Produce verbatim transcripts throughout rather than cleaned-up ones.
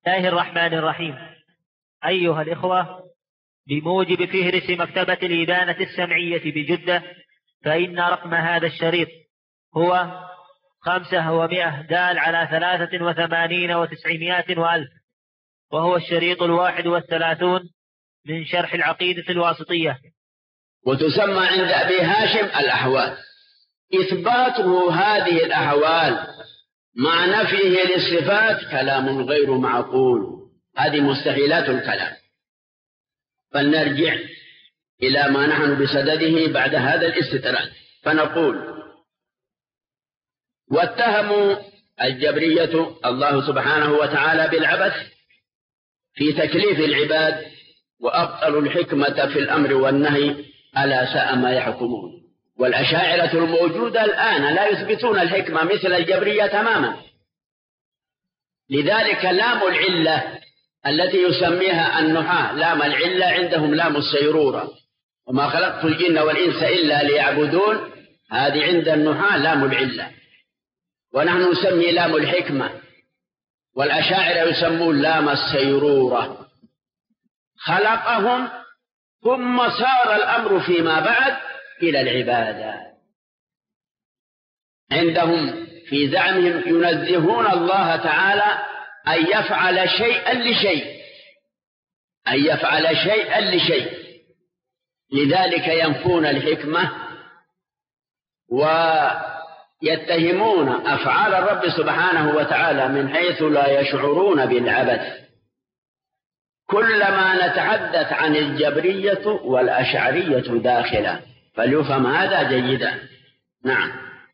الله الرحمن الرحيم. أيها الإخوة، بموجب فهرس مكتبة الإبانة السمعية بجدة، فإن رقم هذا الشريط هو خمسة ومائة دال على ثلاثة وثمانين وتسعمائة وألف، وهو الشريط الواحد والثلاثون من شرح العقيدة الواسطية. وتسمى عند أبي هاشم الأحوال. إثباته هذه الأحوال مع نفيه للصفات كلام غير معقول، هذه مستحيلات الكلام. فلنرجع إلى ما نحن بصدده بعد هذا الاستطراد، فنقول: واتهموا الجبرية الله سبحانه وتعالى بالعبث في تكليف العباد، وأبطلوا الحكمة في الأمر والنهي، ألا ساء ما يحكمون. والأشاعرة الموجودة الآن لا يثبتون الحكمة مثل الجبرية تماما. لذلك لام العلة التي يسميها النحاة لام العلة، عندهم لام السيرورة، وما خلقت الجن والإنس إلا ليعبدون، هذه عند النحاة لام العلة، ونحن نسمي لام الحكمة، والأشاعرة يسمون لام السيرورة. خلقهم ثم صار الأمر فيما بعد إلى العبادة. عندهم في زعمهم ينزهون الله تعالى أن يفعل شيئا لشيء، أن يفعل شيئا لشيء، لذلك ينفون الحكمة ويتهمون أفعال الرب سبحانه وتعالى من حيث لا يشعرون بالعبث. كلما نتحدث عن الجبرية والأشعرية داخلة، فليفهم هذا جيدا. نعم.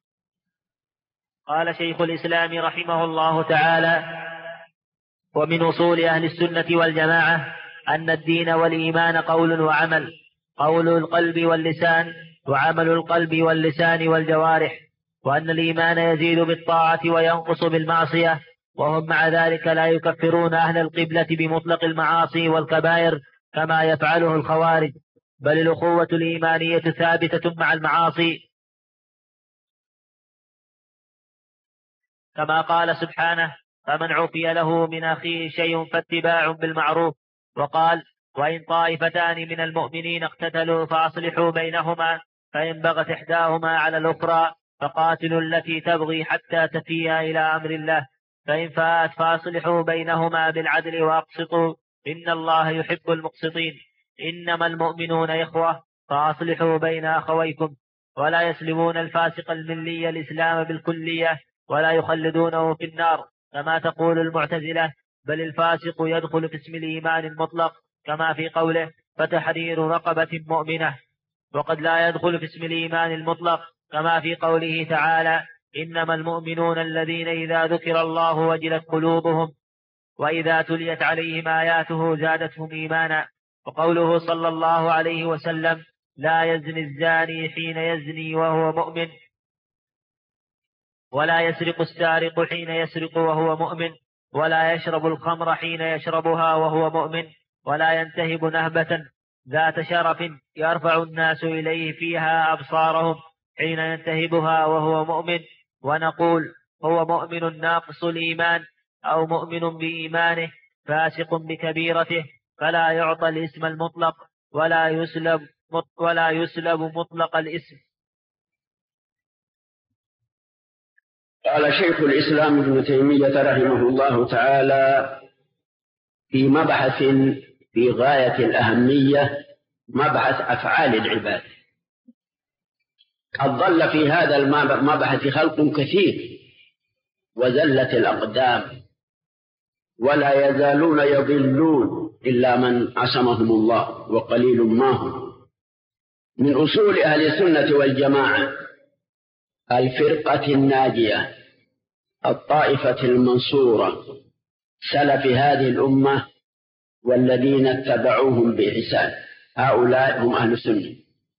قال شيخ الإسلام رحمه الله تعالى: ومن أصول أهل السنة والجماعة أن الدين والإيمان قول وعمل، قول القلب واللسان، وعمل القلب واللسان والجوارح، وأن الإيمان يزيد بالطاعة وينقص بالمعصية، وهم مع ذلك لا يكفرون أهل القبلة بمطلق المعاصي والكبائر كما يفعله الخوارج، بل الأخوة الإيمانية ثابتة مع المعاصي، كما قال سبحانه: فمن عفي له من أخيه شيء فاتباع بالمعروف. وقال: وإن طائفتان من المؤمنين اقتتلوا فأصلحوا بينهما، فإن بغت إحداهما على الأخرى فقاتلوا التي تبغي حتى تفيء إلى أمر الله، فإن فاءت فأصلحوا بينهما بالعدل وأقسطوا إن الله يحب المقسطين. إنما المؤمنون إخوة فأصلحوا بين أخويكم. ولا يسلمون الفاسق الملي الإسلام بالكلية، ولا يخلدونه في النار كما تقول المعتزلة، بل الفاسق يدخل في اسم الإيمان المطلق كما في قوله: فتحرير رقبة مؤمنة، وقد لا يدخل في اسم الإيمان المطلق كما في قوله تعالى: إنما المؤمنون الذين إذا ذكر الله وجلت قلوبهم وإذا تليت عليهم آياته زادتهم إيمانا. وقوله صلى الله عليه وسلم: لا يزني الزاني حين يزني وهو مؤمن، ولا يسرق السارق حين يسرق وهو مؤمن، ولا يشرب الخمر حين يشربها وهو مؤمن، ولا ينتهب نهبة ذات شرف يرفع الناس إليه فيها أبصارهم حين ينتهبها وهو مؤمن. ونقول: هو مؤمن ناقص الإيمان أو مؤمن بإيمانه فاسق بكبيرته، فلا يعطى الاسم المطلق ولا يسلب, ولا يسلب مطلق الاسم. قال شيخ الإسلام ابن تيمية رحمه الله تعالى في مبحث في غاية الأهمية، مبحث أفعال العباد. قد ضل في هذا المبحث خلق كثير وزلت الأقدام، ولا يزالون يضلون إلا من عصمهم الله، وقليل ما هم. من أصول أهل السنة والجماعة الفرقة الناجية، الطائفة المنصورة، سلف هذه الأمة والذين اتبعوهم بإحسان، هؤلاء هم أهل السنة.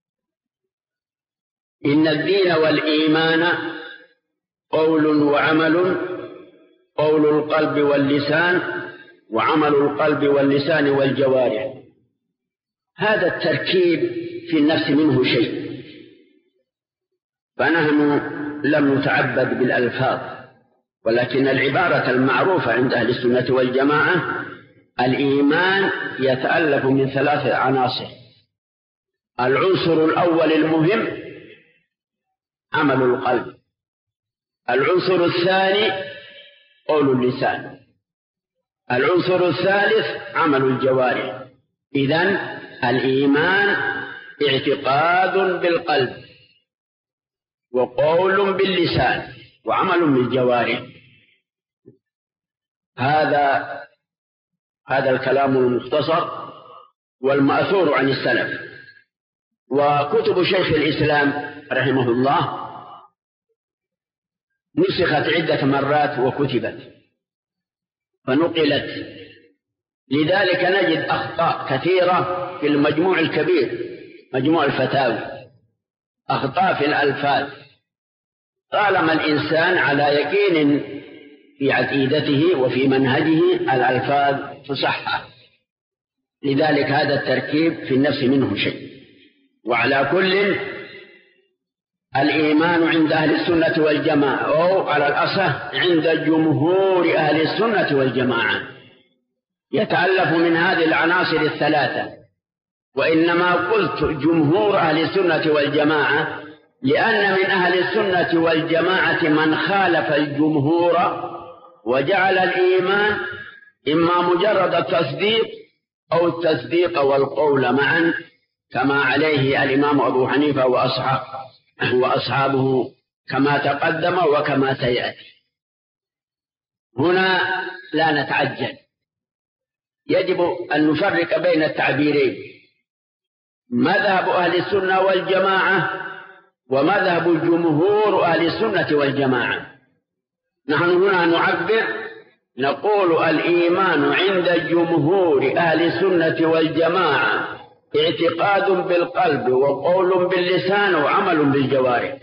إن الدين والإيمان قول وعمل، قول القلب واللسان، وعمل القلب واللسان والجوارح. هذا التركيب في النفس منه شيء، فنحن لم نتعبد بالألفاظ ولكن العبارة المعروفة عند أهل السنة والجماعة الإيمان يتألف من ثلاث عناصر. العنصر الأول المهم عمل القلب، العنصر الثاني قول اللسان، العنصر الثالث عمل الجوارح. إذن الإيمان اعتقاد بالقلب وقول باللسان وعمل بالجوارح. هذا هذا الكلام المختصر والمأثور عن السلف. وكتب شيخ الإسلام رحمه الله نسخت عدة مرات وكتبت فنقلت، لذلك نجد أخطاء كثيرة في المجموع الكبير، مجموع الفتاوي، أخطاء في الألفاظ. طالما الإنسان على يقين في عقيدته وفي منهجه الألفاظ تصحح، لذلك هذا التركيب في النفس منه شيء. وعلى كل الإيمان عند أهل السنة والجماعة، أو على الأصح عند جمهور أهل السنة والجماعة، يتألف من هذه العناصر الثلاثة. وإنما قلت جمهور أهل السنة والجماعة لأن من أهل السنة والجماعة من خالف الجمهور وجعل الإيمان إما مجرد التصديق أو التصديق والقول معا، كما عليه الإمام أبو حنيفة وأصحابه كما تقدم وكما سيأتي. هنا لا نتعجل، يجب أن نفرق بين التعبيرين: مذهب أهل السنة والجماعة ومذهب جمهور أهل السنة والجماعة. نحن هنا نعبر نقول الإيمان عند جمهور أهل السنة والجماعة اعتقاد بالقلب وقول باللسان وعمل بالجوارح.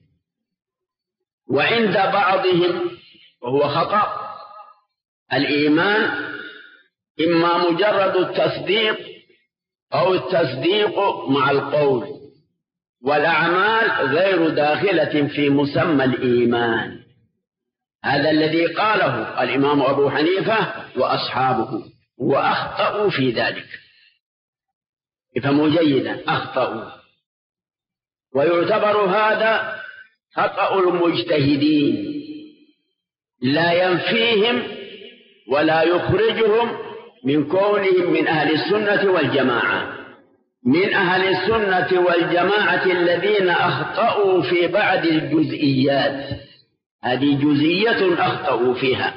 وعند بعضهم وهو خطأ الإيمان إما مجرد التصديق أو التصديق مع القول، والأعمال غير داخلة في مسمى الإيمان. هذا الذي قاله الإمام أبو حنيفة وأصحابه، وأخطأوا في ذلك. افهموا جيدا، أخطأوا. ويعتبر هذا خطأ المجتهدين، لا ينفيهم ولا يخرجهم من كونهم من أهل السنة والجماعة. من أهل السنة والجماعة الذين أخطأوا في بعض الجزئيات، هذه جزئية أخطأوا فيها.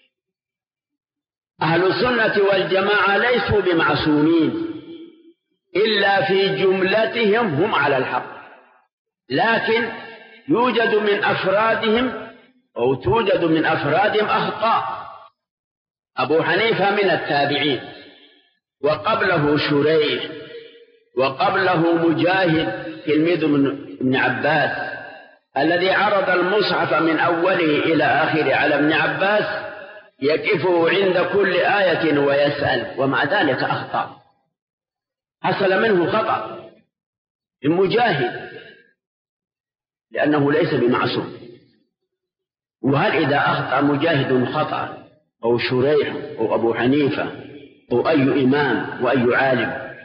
أهل السنة والجماعة ليسوا بمعصومين، إلا في جملتهم هم على الحق، لكن يوجد من أفرادهم أو توجد من أفرادهم أخطاء. أبو حنيفة من التابعين، وقبله شريح، وقبله مجاهد تلميذ ابن عباس الذي عرض المصحف من أوله إلى آخره على ابن عباس يقف عند كل آية ويسأل، ومع ذلك أخطأ. حصل منه خطأ المجاهد لأنه ليس بمعصوم. وهل إذا أخطأ مجاهد خطأ أو شريح أو أبو حنيفة أو أي إمام وأي عالم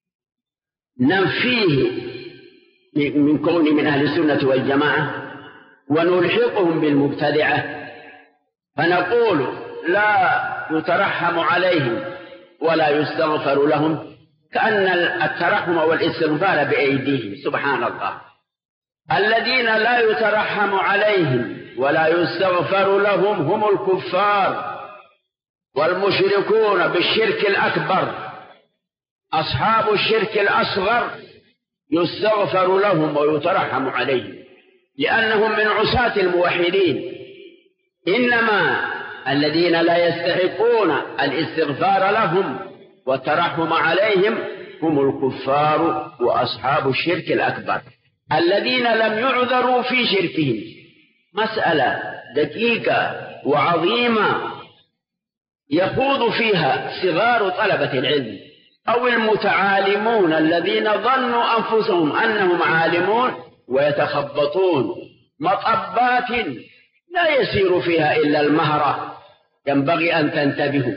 ننفيه من كون من أهل السنة والجماعة ونلحقهم بالمبتدعة فنقول لا يترحم عليهم ولا يستغفر لهم، كأن الترحم والاستغفار بأيديهم؟ سبحان الله. الذين لا يترحم عليهم ولا يستغفر لهم هم الكفار والمشركون بالشرك الأكبر. أصحاب الشرك الأصغر يستغفر لهم ويترحم عليهم لأنهم من عصاة الموحدين. إنما الذين لا يستحقون الاستغفار لهم والترحم عليهم هم الكفار وأصحاب الشرك الأكبر الذين لم يعذروا في شركهم. مسألة دقيقة وعظيمة يخوض فيها صغار طلبة العلم أو المتعالمون الذين ظنوا أنفسهم أنهم عالمون ويتخبطون مطبات لا يسير فيها إلا المهرة، ينبغي أن تنتبهوا.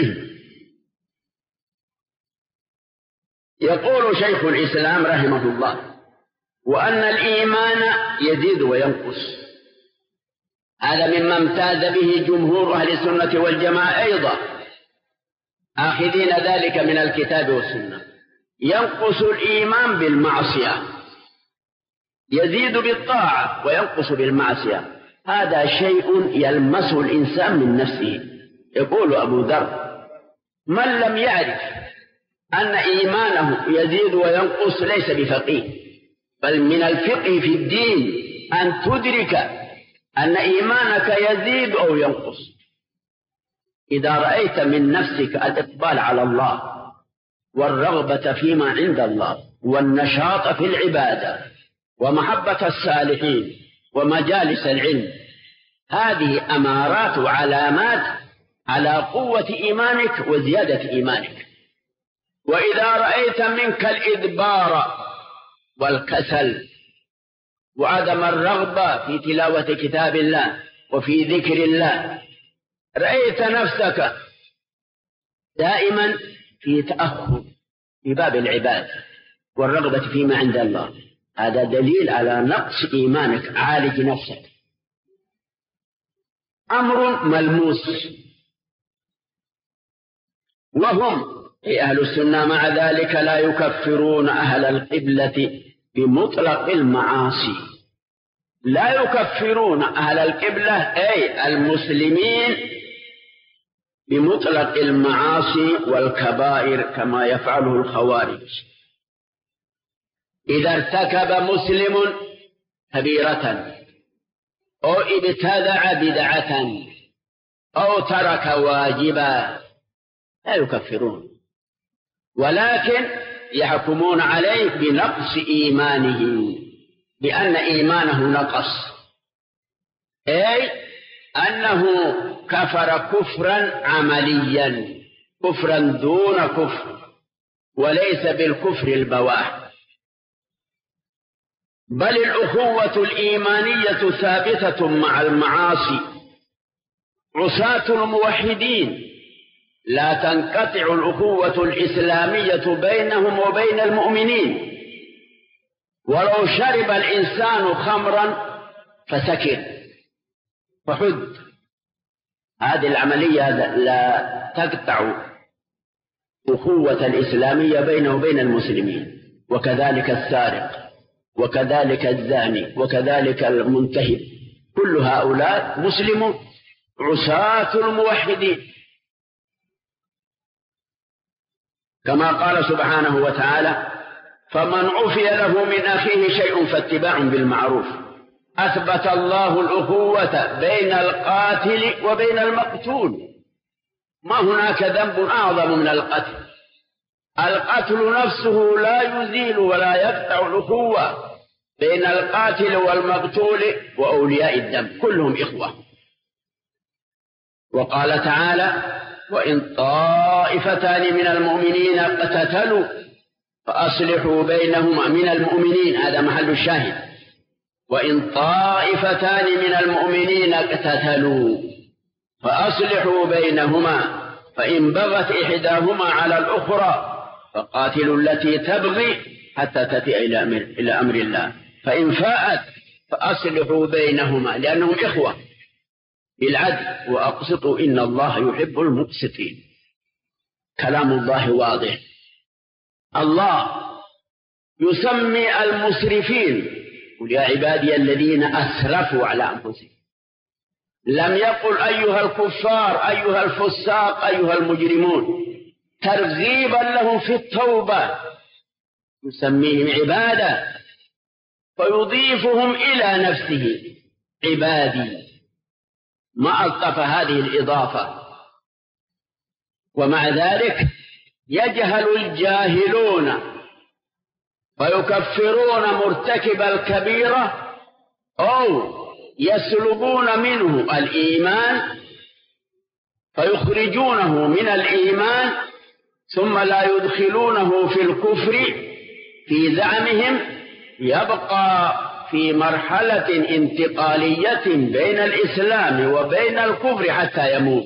يقول شيخ الإسلام رحمه الله: وأن الإيمان يزيد وينقص. هذا مما امتاز به جمهور أهل السنة والجماعة أيضا، آخذين ذلك من الكتاب والسنة. ينقص الإيمان بالمعصية، يزيد بالطاعة وينقص بالمعصية. هذا شيء يلمسه الإنسان من نفسه. يقول أبو ذر: من لم يعرف أن إيمانه يزيد وينقص ليس بفقيه، بل من الفقه في الدين أن تدرك أن إيمانك يزيد أو ينقص. إذا رأيت من نفسك الإقبال على الله والرغبة فيما عند الله والنشاط في العبادة ومحبة الصالحين ومجالس العلم، هذه أمارات وعلامات على قوة إيمانك وزيادة إيمانك. وإذا رأيت منك الإدبار والكسل وعدم الرغبة في تلاوة كتاب الله وفي ذكر الله، رأيت نفسك دائما في تأخر في باب العباد والرغبة فيما عند الله، هذا دليل على نقص إيمانك. عالج نفسك. أمر ملموس، وهم أهل السنة مع ذلك لا يكفرون أهل القبلة بمطلق المعاصي. لا يكفرون أهل القبلة أي المسلمين بمطلق المعاصي والكبائر كما يفعله الخوارج. إذا ارتكب مسلم كبيرة أو ابتدع بدعة أو ترك واجبا لا يكفرون، ولكن يحكمون عليه بنقص إيمانه، بأن إيمانه نقص، أي أنه كفر كفرا عمليا، كفرا دون كفر، وليس بالكفر البواح. بل الأخوة الإيمانية ثابتة مع المعاصي. عصاة الموحدين لا تنقطع الأخوة الإسلامية بينهم وبين المؤمنين. ولو شرب الإنسان خمرا فسكر فحد، هذه العملية لا تقطع أخوة الإسلامية بينه وبين المسلمين. وكذلك السارق، وكذلك الزاني، وكذلك المنتهب، كل هؤلاء مسلم عصاة الموحدين. كما قال سبحانه وتعالى: فمن عفي له من أخيه شيء فاتباع بالمعروف. أثبت الله الأخوة بين القاتل وبين المقتول. ما هناك ذنب أعظم من القتل. القتل نفسه لا يزيل ولا يقطع الأخوة بين القاتل والمقتول وأولياء الدم، كلهم إخوة. وقال تعالى: وإن طائفتان من المؤمنين اقتتلوا فأصلحوا بينهما. من المؤمنين، هذا محل الشاهد. وإن طائفتان من المؤمنين اقتتلوا فأصلحوا بينهما فإن بغت إحداهما على الأخرى فقاتلوا التي تبغي حتى تأتي إلى أمر الله فإن فاءت فأصلحوا بينهما، لأنهم إخوة، بالعدل وأقسطوا إن الله يحب المقسطين. كلام الله واضح. الله يسمي المسرفين: قل يا عبادي الذين أسرفوا على أنفسهم. لم يقل أيها الكفار، أيها الفساق، أيها المجرمون، ترغيبا لهم في التوبة. يسميهم عبادة فيضيفهم إلى نفسه: عبادي. ما ألطف هذه الإضافة. ومع ذلك يجهل الجاهلون فيكفرون مرتكب الكبيرة أو يسلبون منه الإيمان فيخرجونه من الإيمان ثم لا يدخلونه في الكفر في زعمهم، يبقى في مرحلة انتقالية بين الإسلام وبين الكفر حتى يموت.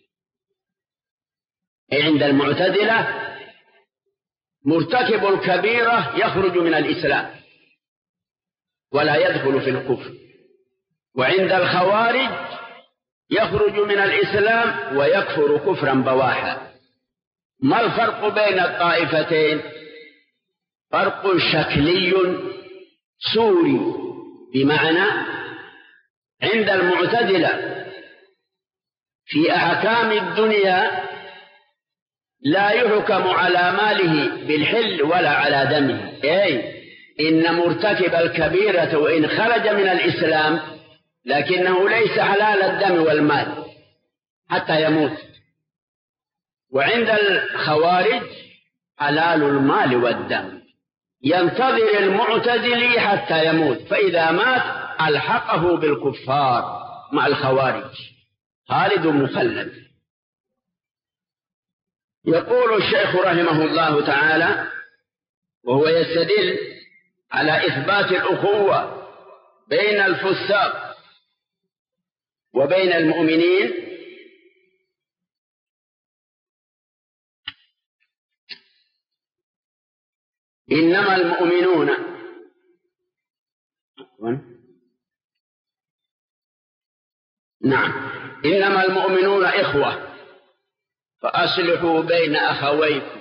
عند المعتزلة مرتكب الكبيرة يخرج من الإسلام ولا يدخل في الكفر، وعند الخوارج يخرج من الإسلام ويكفر كفرا بواحا. ما الفرق بين الطائفتين؟ فرق شكلي سوري، بمعنى عند المعتزلة في أحكام الدنيا لا يحكم على ماله بالحل ولا على دمه، أي إن مرتكب الكبيرة وإن خرج من الإسلام لكنه ليس حلال الدم والمال حتى يموت. وعند الخوارج حلال المال والدم، ينتظر المعتزلي حتى يموت، فإذا مات ألحقه بالكفار مع الخوارج خالد مخلد. يقول الشيخ رحمه الله تعالى وهو يستدل على إثبات الأخوة بين الفساق وبين المؤمنين: إنما المؤمنون نعم إنما المؤمنون إخوة فأصلحوا بين أخويكم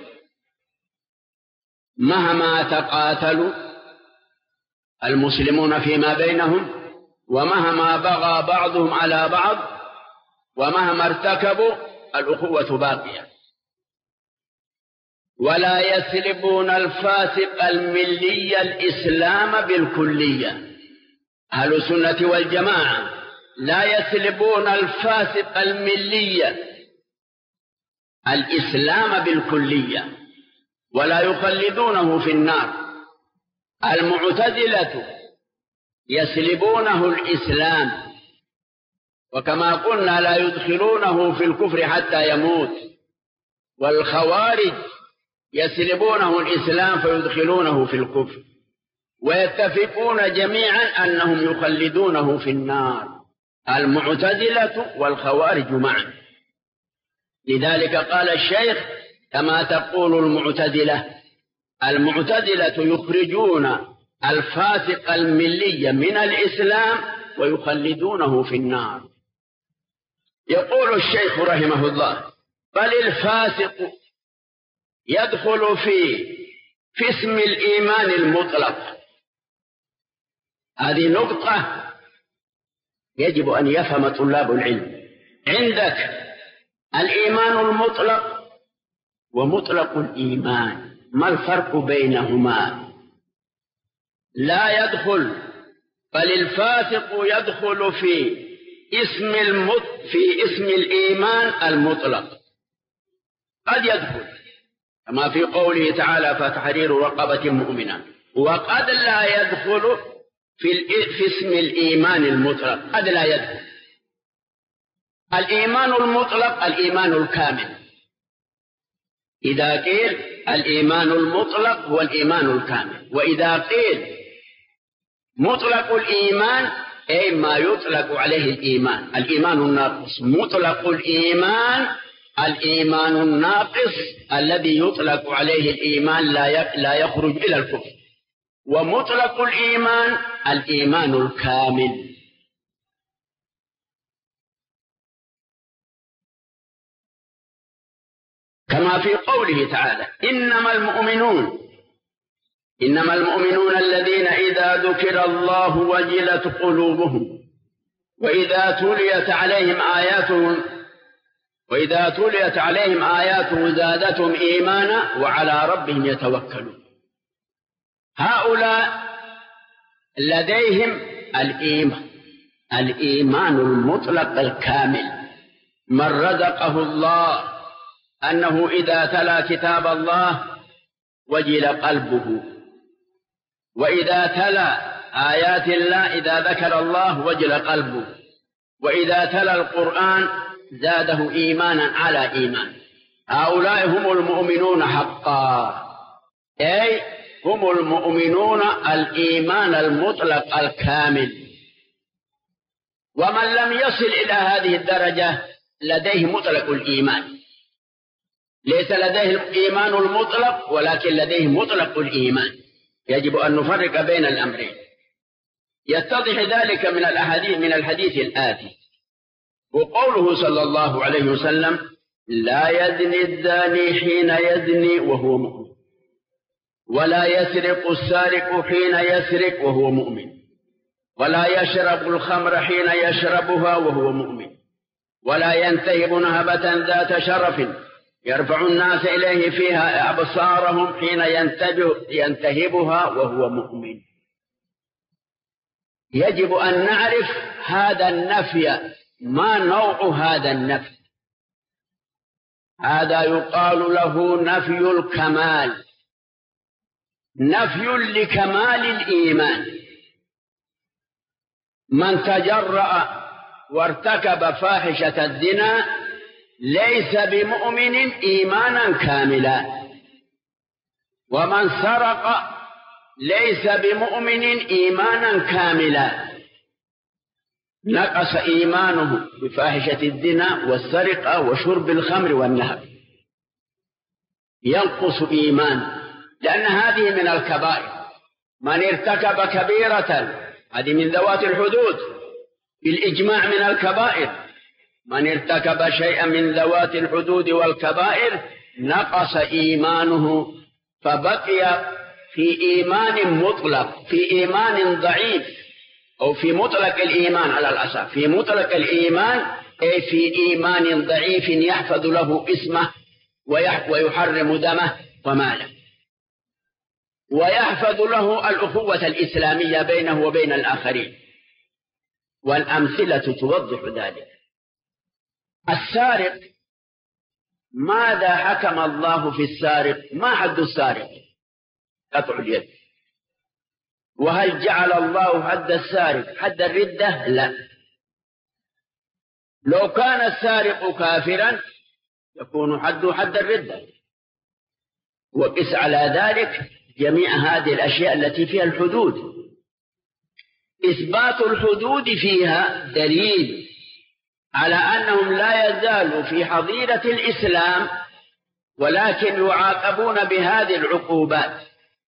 مهما تقاتلوا المسلمون فيما بينهم، ومهما بغى بعضهم على بعض، ومهما ارتكبوا الأخوة باقية. ولا يسلبون الفاسق الملي الإسلام بالكلية. أهل السنة والجماعة لا يسلبون الفاسق الملي الإسلام بالكلية ولا يخلدونه في النار. المعتزلة يسلبونه الإسلام، وكما قلنا لا يدخلونه في الكفر حتى يموت. والخوارج يسلبونه الإسلام فيدخلونه في الكفر، ويتفقون جميعا أنهم يخلدونه في النار، المعتزلة والخوارج معا. لذلك قال الشيخ: كما تقول المعتزلة. المعتزلة يخرجون الفاسق الملي من الإسلام ويخلدونه في النار. يقول الشيخ رحمه الله: بل الفاسق يدخل في في اسم الإيمان المطلق. هذه نقطة يجب أن يفهم طلاب العلم. عندك الإيمان المطلق ومطلق الإيمان، ما الفرق بينهما؟ لا يدخل، بل الفاسق يدخل في اسم المط في اسم الإيمان المطلق. قد يدخل كما في قوله تعالى: فتحرير رقبة مؤمنة. وقد لا يدخل في, في اسم الإيمان المطلق، قد لا يدخل. الإيمان المطلق الإيمان الكامل. إذا قيل الإيمان المطلق هو الإيمان الكامل، وإذا قيل مطلق الإيمان أي ما يطلق عليه الإيمان، الإيمان الناقص. مطلق الإيمان الإيمان الناقص الذي يطلق عليه الإيمان لا يخرج إلى الكفر. ومطلق الإيمان الإيمان الكامل. كما في قوله تعالى: إنما المؤمنون إنما المؤمنون الذين إذا ذكر الله وجلت قلوبهم وإذا تليت عليهم آياته وإذا تليت عليهم آياته زادتهم إيمانا وعلى ربهم يتوكلون. هؤلاء لديهم الإيمان الإيمان المطلق الكامل. من رزقه الله أنه إذا تلا كتاب الله وجل قلبه، وإذا تلا آيات الله إذا ذكر الله وجل قلبه، وإذا تلا القرآن زاده إيمانا على إيمان. هؤلاء هم المؤمنون حقا، أي هم المؤمنون الإيمان المطلق الكامل. ومن لم يصل إلى هذه الدرجة لديه مطلق الإيمان، ليس لديه الإيمان المطلق ولكن لديه مطلق الإيمان. يجب أن نفرق بين الأمرين. يتضح ذلك من الأحاديث من الحديث الآتي: وقوله صلى الله عليه وسلم: لا يزني الزاني حين يزني وهو مؤمن، ولا يسرق السارق حين يسرق وهو مؤمن، ولا يشرب الخمر حين يشربها وهو مؤمن، ولا ينتهب نهبة ذات شرف يرفع الناس إليه فيها أبصارهم حين ينتهبها وهو مؤمن. يجب أن نعرف هذا النفي، ما نوع هذا النفي. هذا يقال له نفي الكمال، نفي لكمال الإيمان. من تجرأ وارتكب فاحشة الزنا ليس بمؤمن إيمانا كاملا، ومن سرق ليس بمؤمن إيمانا كاملا، نقص إيمانه بفاحشة الزنا والسرقة وشرب الخمر والنهب، ينقص إيمان، لأن هذه من الكبائر. من ارتكب كبيرة، هذه من ذوات الحدود بالإجماع من الكبائر. من ارتكب شيئا من ذوات الحدود والكبائر نقص إيمانه، فبقي في إيمان مطلق، في إيمان ضعيف، أو في مطلق الإيمان على الأصح، في مطلق الإيمان أي في إيمان ضعيف يحفظ له اسمه ويحرم دمه وماله، ويحفظ له الأخوة الإسلامية بينه وبين الآخرين. والأمثلة توضح ذلك. السارق، ماذا حكم الله في السارق؟ ما حد السارق؟ قطع اليد. وهل جعل الله حد السارق حد الردة؟ لا. لو كان السارق كافرا يكون حد حد الردة. وقس على ذلك جميع هذه الأشياء التي فيها الحدود. إثبات الحدود فيها دليل على أنهم لا يزالوا في حظيرة الإسلام، ولكن يعاقبون بهذه العقوبات.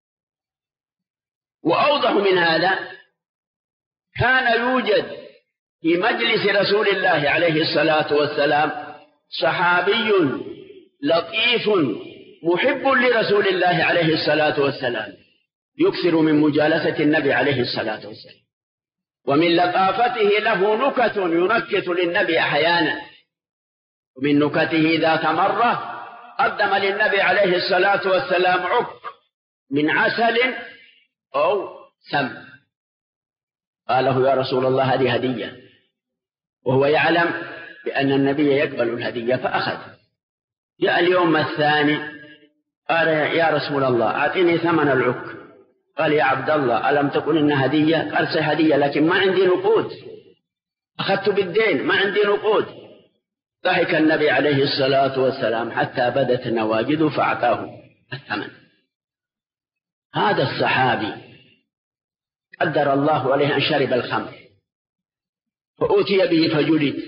وأوضح من هذا، كان يوجد في مجلس رسول الله عليه الصلاة والسلام صحابي لطيف محب لرسول الله عليه الصلاة والسلام، يكثر من مجالسة النبي عليه الصلاة والسلام، ومن لطافته له نكت ينكت للنبي أحيانا. ومن نكته ذات مرة قدم للنبي عليه الصلاة والسلام عك من عسل أو سم، قال له: يا رسول الله هذه هدية، وهو يعلم بأن النبي يقبل الهدية فأخذ. جاء اليوم الثاني قال: يا رسول الله أعطني ثمن العك. قال: يا عبد الله ألم تقل إن هدية؟ قال: صحيح هدية لكن ما عندي نقود، أخذت بالدين ما عندي نقود. ضحك النبي عليه الصلاة والسلام حتى بدت نواجذه فأعطاه الثمن. هذا الصحابي قدر الله عليه أن شرب الخمر فأوتي به فجلد،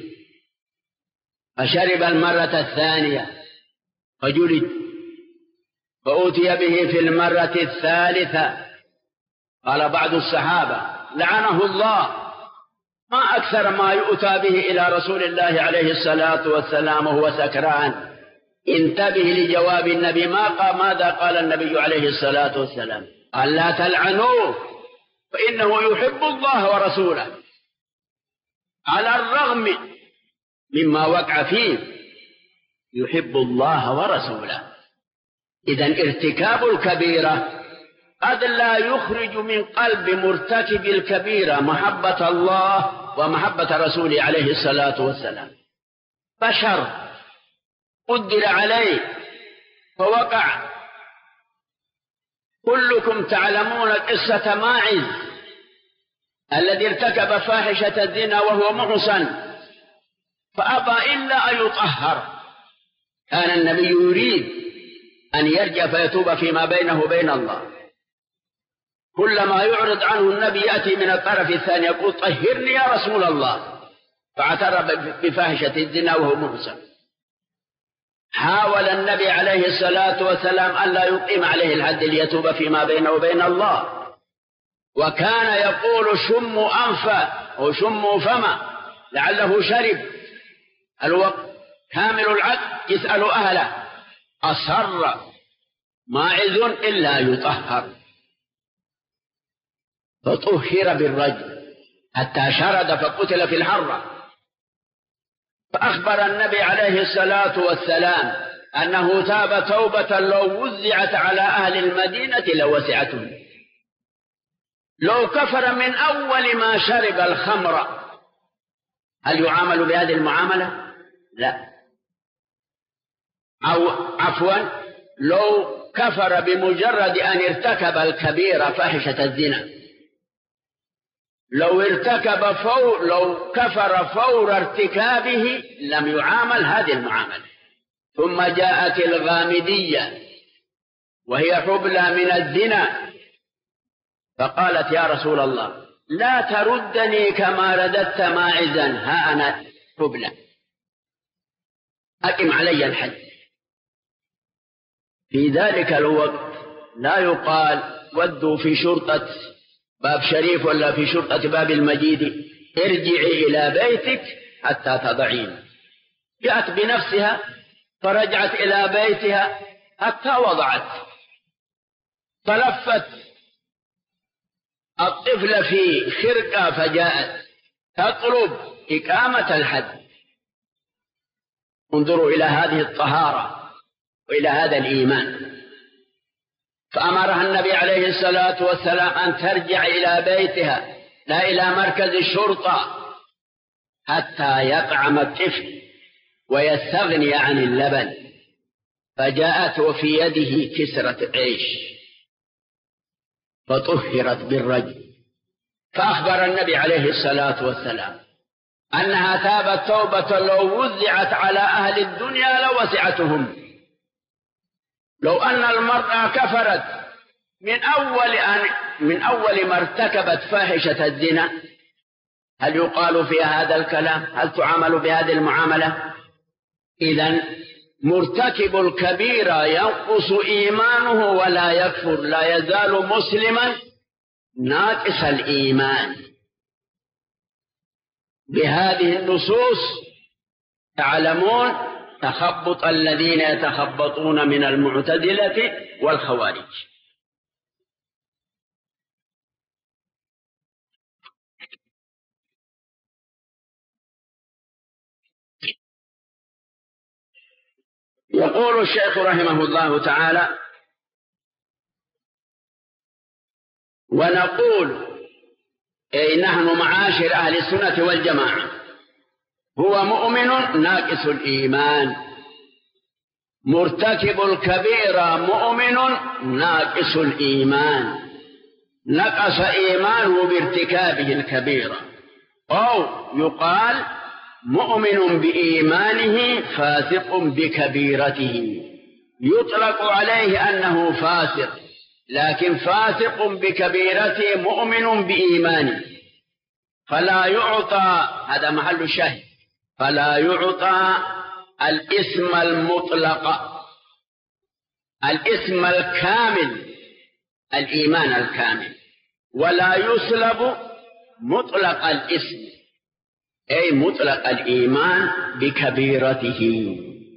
فشرب المرة الثانية فجلد، فأوتي به في المرة الثالثة. قال بعض الصحابة لعنه الله، ما أكثر ما يؤتى به إلى رسول الله عليه الصلاة والسلام وهو سكران. انتبه لجواب النبي، ما قال ماذا قال النبي عليه الصلاة والسلام؟ قال: لا تلعنوه فإنه يحب الله ورسوله، على الرغم مما وقع فيه يحب الله ورسوله. إذن ارتكاب الكبيرة قد لا يخرج من قلب مرتكب الكبيرة محبة الله ومحبة رسوله عليه الصلاة والسلام. بشر قدر عليه فوقع. كلكم تعلمون قصة ماعز الذي ارتكب فاحشة الزنا وهو محصن فأبى إلا أن يطهر. كان النبي يريد أن يرجع فيتوب فيما بينه وبين الله، كلما يعرض عنه النبي يأتي من الطرف الثاني يقول طهرني يا رسول الله، فاعترف بفاحشة الزنا وهو محسن. حاول النبي عليه الصلاة والسلام أن لا يقيم عليه الحد ليتوب فيما بينه وبين الله، وكان يقول شموا أنفا وشموا فما لعله شرب. الوقت كامل العقل يسأل أهله، أصر ماعز إلا يطهر، فطهر بالرجل حتى شرد فقتل في الحرة. فأخبر النبي عليه الصلاة والسلام أنه تاب توبة لو وزعت على أهل المدينة لوسعتهم. لو كفر من أول ما شرب الخمر هل يعامل بهذه المعاملة؟ لا. أو عفوا لو كفر بمجرد أن ارتكب الكبيرة فاحشة الزنا، لو ارتكب فور لو كفر فور ارتكابه لم يعامل هذه المعاملة. ثم جاءت الغامدية وهي حبلى من الزنا، فقالت يا رسول الله لا تردني كما رددت ماعزا، ها أنا حبلى، أقم علي الحد. في ذلك الوقت لا يقال ودوا في شرطة باب شريف ولا في شرطة باب المجيد ارجعي إلى بيتك حتى تضعين. جاءت بنفسها فرجعت إلى بيتها حتى وضعت، فلفت الطفل في خرقة فجاءت تطلب إقامة الحد. انظروا إلى هذه الطهارة وإلى هذا الإيمان. فأمرها النبي عليه الصلاة والسلام أن ترجع إلى بيتها لا إلى مركز الشرطة حتى يطعم الطفل ويستغني عن اللبن. فجاءت وفي يده كسرة عيش فطهرت بالرجل. فأخبر النبي عليه الصلاة والسلام أنها تابت توبة لو وزعت على أهل الدنيا لوسعتهم. لو أن المرأة كفرت من أول أن من أول ما ارتكبت فاحشة الزنا هل يقال فيها هذا الكلام؟ هل تعامل بهذه المعاملة؟ إذن مرتكب الكبيرة ينقص إيمانه ولا يكفر، لا يزال مسلما ناقص الإيمان. بهذه النصوص تعلمون تخبط الذين يتخبطون من المعتزلة والخوارج. يقول الشيخ رحمه الله تعالى: ونقول أي نحن معاشر أهل السنة والجماعة هو مؤمن ناقص الإيمان، مرتكب الكبيرة مؤمن ناقص الإيمان، نقص إيمانه بارتكابه الكبيرة. أو يقال مؤمن بإيمانه فاسق بكبيرته، يطلق عليه أنه فاسق، لكن فاسق بكبيرته مؤمن بإيمانه، فلا يعطى، هذا محل الشاهد، فلا يعطى الاسم المطلق، الاسم الكامل، الإيمان الكامل، ولا يسلب مطلق الاسم أي مطلق الإيمان بكبيرته.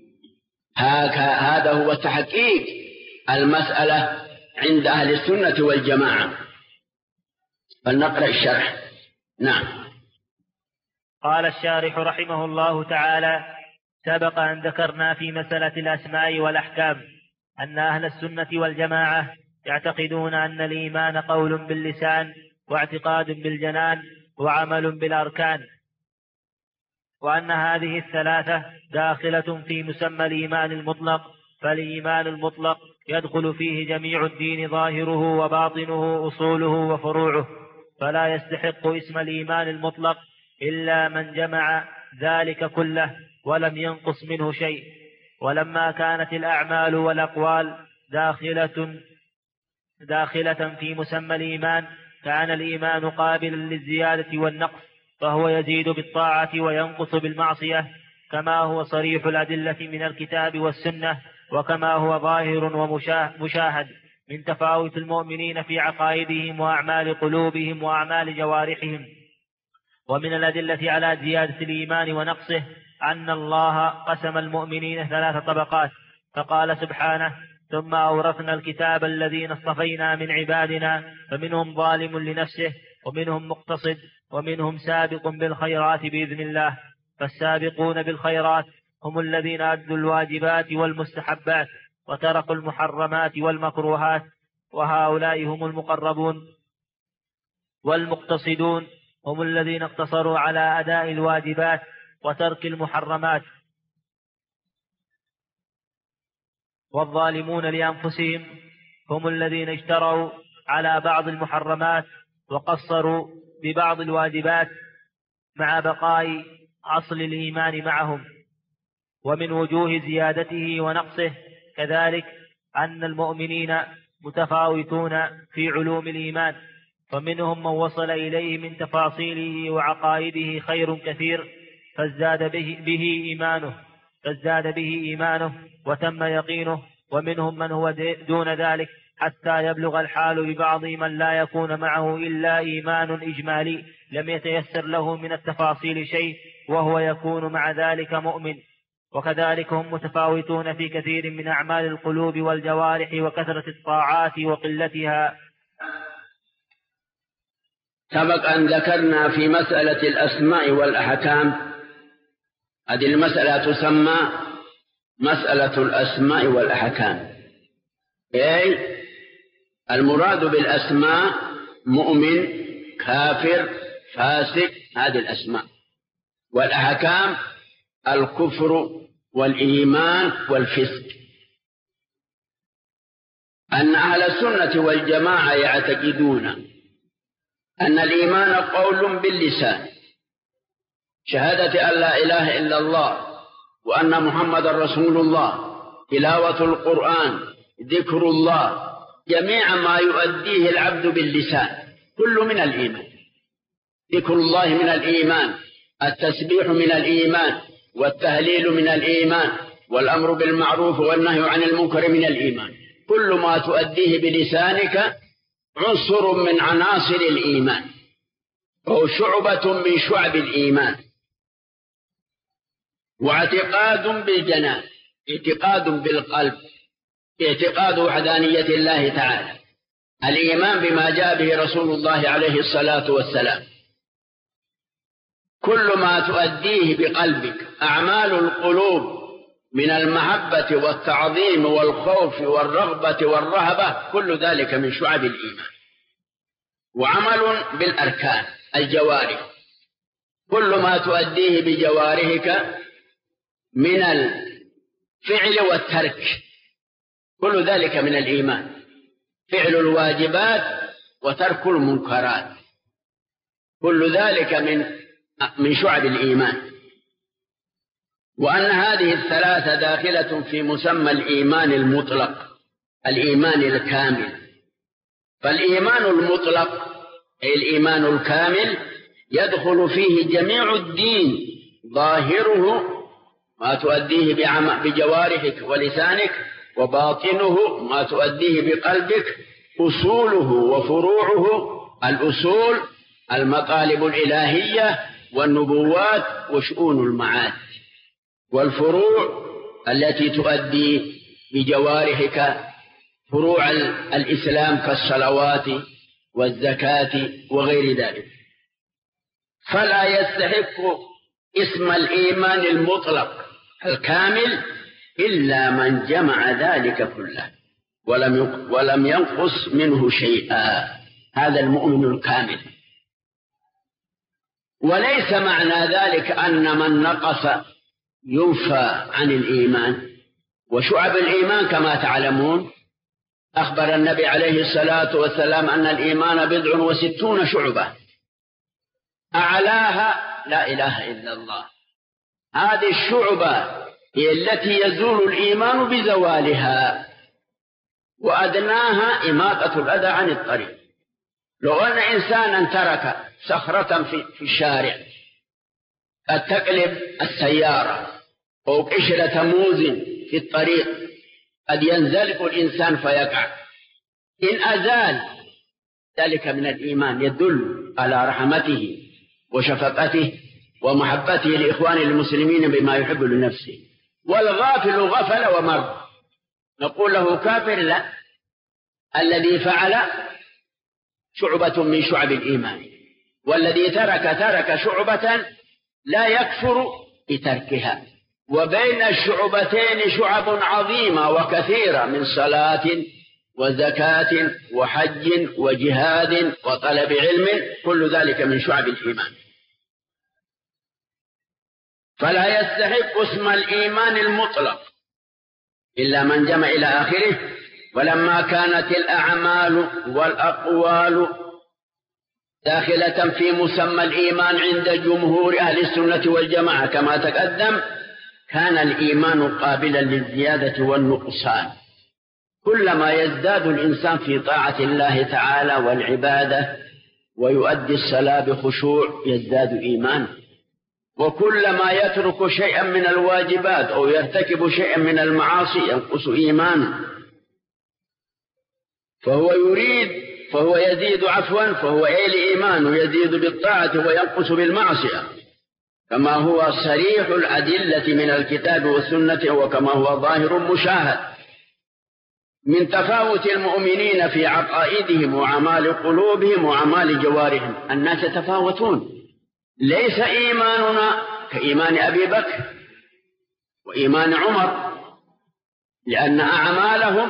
هذا هو تحقيق المسألة عند أهل السنة والجماعة. فلنقرأ الشرح. نعم. قال الشارح رحمه الله تعالى: سبق أن ذكرنا في مسألة الأسماء والأحكام أن أهل السنة والجماعة يعتقدون أن الإيمان قول باللسان واعتقاد بالجنان وعمل بالأركان، وأن هذه الثلاثة داخلة في مسمى الإيمان المطلق. فالإيمان المطلق يدخل فيه جميع الدين ظاهره وباطنه أصوله وفروعه، فلا يستحق اسم الإيمان المطلق إلا من جمع ذلك كله ولم ينقص منه شيء. ولما كانت الأعمال والأقوال داخلة داخلة في مسمى الإيمان، كان الإيمان قابلا للزيادة والنقص، فهو يزيد بالطاعة وينقص بالمعصية، كما هو صريح الأدلة من الكتاب والسنة، وكما هو ظاهر ومشاهد من تفاوت المؤمنين في عقائدهم وأعمال قلوبهم وأعمال جوارحهم. ومن الأدلة على زيادة الإيمان ونقصه أن الله قسم المؤمنين ثلاث طبقات، فقال سبحانه: ثم أورثنا الكتاب الذين اصطفينا من عبادنا فمنهم ظالم لنفسه ومنهم مقتصد ومنهم سابق بالخيرات بإذن الله. فالسابقون بالخيرات هم الذين أدوا الواجبات والمستحبات وتركوا المحرمات والمكروهات، وهؤلاء هم المقربون. والمقتصدون هم الذين اقتصروا على أداء الواجبات وترك المحرمات. والظالمون لأنفسهم هم الذين اجتروا على بعض المحرمات وقصروا ببعض الواجبات مع بقاء أصل الإيمان معهم. ومن وجوه زيادته ونقصه كذلك أن المؤمنين متفاوتون في علوم الإيمان، فمنهم من وصل إليه من تفاصيله وعقائده خير كثير فازداد به, به إيمانه فازداد به إيمانه وتم يقينه، ومنهم من هو دون ذلك حتى يبلغ الحال ببعض من لا يكون معه إلا إيمان إجمالي لم يتيسر له من التفاصيل شيء وهو يكون مع ذلك مؤمن. وكذلك هم متفاوتون في كثير من أعمال القلوب والجوارح وكثرة الطاعات وقلتها. سبق أن ذكرنا في مسألة الأسماء والأحكام، هذه المسألة تسمى مسألة الأسماء والأحكام، أي المراد بالأسماء مؤمن كافر فاسق، هذه الأسماء. والأحكام الكفر والإيمان والفسق. أن أهل السنة والجماعة يعتقدون أن الإيمان قول باللسان، شهادة أن لا إله إلا الله وأن محمد رسول الله، تلاوة القرآن، ذكر الله، جميع ما يؤديه العبد باللسان كل من الإيمان. ذكر الله من الإيمان، التسبيح من الإيمان، والتهليل من الإيمان، والأمر بالمعروف والنهي عن المنكر من الإيمان. كل ما تؤديه بلسانك عنصر من عناصر الإيمان أو شعبة من شعب الإيمان. واعتقاد بالجنان، اعتقاد بالقلب، اعتقاد وحدانية الله تعالى، الإيمان بما جاء به رسول الله عليه الصلاة والسلام. كل ما تؤديه بقلبك، أعمال القلوب من المحبة والتعظيم والخوف والرغبة والرهبة، كل ذلك من شعب الإيمان. وعمل بالأركان، الجوارح، كل ما تؤديه بجوارحك من الفعل والترك، كل ذلك من الإيمان. فعل الواجبات وترك المنكرات، كل ذلك من من شعب الإيمان. وأن هذه الثلاثة داخلة في مسمى الإيمان المطلق، الإيمان الكامل. فالإيمان المطلق أي الإيمان الكامل يدخل فيه جميع الدين، ظاهره ما تؤديه بجوارحك ولسانك، وباطنه ما تؤديه بقلبك، أصوله وفروعه. الأصول المطالب الإلهية والنبوات وشؤون المعاد، والفروع التي تؤدي بجوارحك فروع الإسلام كالصلوات والزكاة وغير ذلك. فلا يستحق اسم الإيمان المطلق الكامل إلا من جمع ذلك كله ولم ولم ينقص منه شيئا، هذا المؤمن الكامل. وليس معنى ذلك أن من نقص ينفى عن الإيمان. وشعب الإيمان كما تعلمون أخبر النبي عليه الصلاة والسلام أن الإيمان بضع وستون شعبة، أعلاها لا إله إلا الله. هذه الشعبة هي التي يزول الإيمان بزوالها. وأدناها إماطة الأذى عن الطريق. لو أن إنسانا ترك صخرة في الشارع قد تقلب السيارة أو قشرة موز في الطريق قد ينزلق الإنسان فيقع، إن أزال ذلك من الإيمان يدل على رحمته وشفقته ومحبته لإخوان المسلمين بما يحب لنفسه. والغافل غفل ومر، نقول له كافر؟ لا، الذي فعل شعبة من شعب الإيمان، والذي ترك ترك شعبة لا يكفر بتركها. وبين الشعبتين شعب عظيمة وكثيرة من صلاة وزكاة وحج وجهاد وطلب علم، كل ذلك من شعب الإيمان. فلا يستحق اسم الإيمان المطلق إلا من جمع إلى آخره. ولما كانت الأعمال والأقوال داخلة في مسمى الإيمان عند جمهور أهل السنة والجماعة كما تقدم، كان الإيمان قابلا للزيادة والنقصان. كلما يزداد الإنسان في طاعة الله تعالى والعبادة ويؤدي الصلاة بخشوع يزداد إيمانه، وكلما يترك شيئا من الواجبات أو يرتكب شيئا من المعاصي ينقص إيمانه. فهو يريد فهو يزيد عفوا فهو إيه إيمانه يزيد بالطاعة وينقص بالمعصية، كما هو صريح الأدلة من الكتاب والسنة، وكما هو ظاهر مشاهد من تفاوت المؤمنين في عقائدهم وأعمال قلوبهم وأعمال جوارحهم. الناس يتفاوتون، ليس إيماننا كإيمان أبي بكر وإيمان عمر، لأن أعمالهم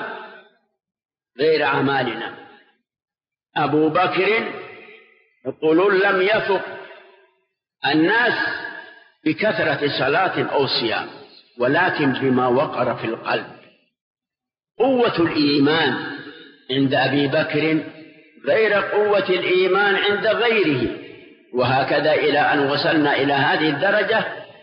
غير أعمالنا. أبو بكر يقولون لم يفق الناس بكثرة صلاة أو صيام، ولكن بما وقر في القلب. قوة الإيمان عند أبي بكر غير قوة الإيمان عند غيره، وهكذا إلى أن وصلنا إلى هذه الدرجة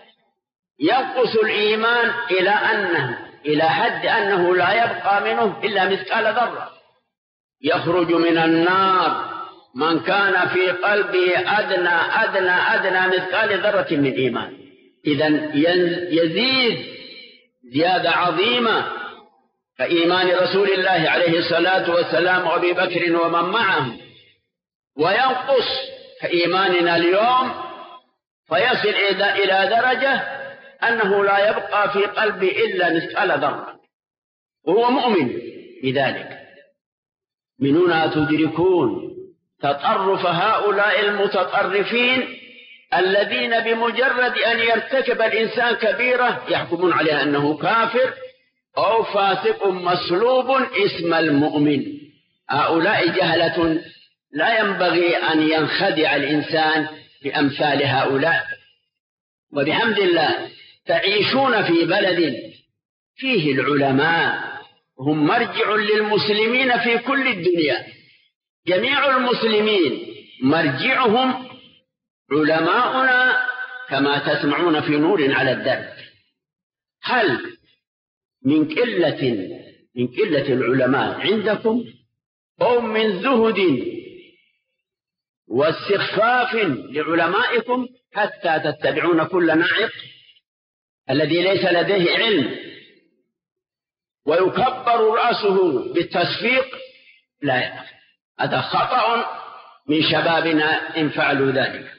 ينقص الإيمان إلى أنه إلى حد أنه لا يبقى منه إلا مثقال ذرة. يخرج من النار من كان في قلبه أدنى أدنى أدنى مثقال ذرة من إيمان. إذن يزيد زيادة عظيمة كإيمان رسول الله عليه الصلاة والسلام وأبي بكر ومن معه، وينقص كإيماننا اليوم فيصل إلى درجة أنه لا يبقى في قلبه إلا مثقال ذرة، وهو مؤمن بذلك. من هنا تدركون تطرف هؤلاء المتطرفين الذين بمجرد أن يرتكب الإنسان كبيرة يحكمون عليه أنه كافر أو فاسق مسلوب اسم المؤمن. هؤلاء جهلة لا ينبغي أن ينخدع الإنسان بأمثال هؤلاء. وبحمد الله تعيشون في بلد فيه العلماء، هم مرجع للمسلمين في كل الدنيا. جميع المسلمين مرجعهم علماؤنا كما تسمعون في نور على الدرب. هل من قلة من قلة العلماء عندكم أو من زهد واستخفاف لعلمائكم حتى تتبعون كل ناعق الذي ليس لديه علم ويكبر رأسه بالتصفيق؟ لا يا أخي، هذا خطأ من شبابنا إن فعلوا ذلك.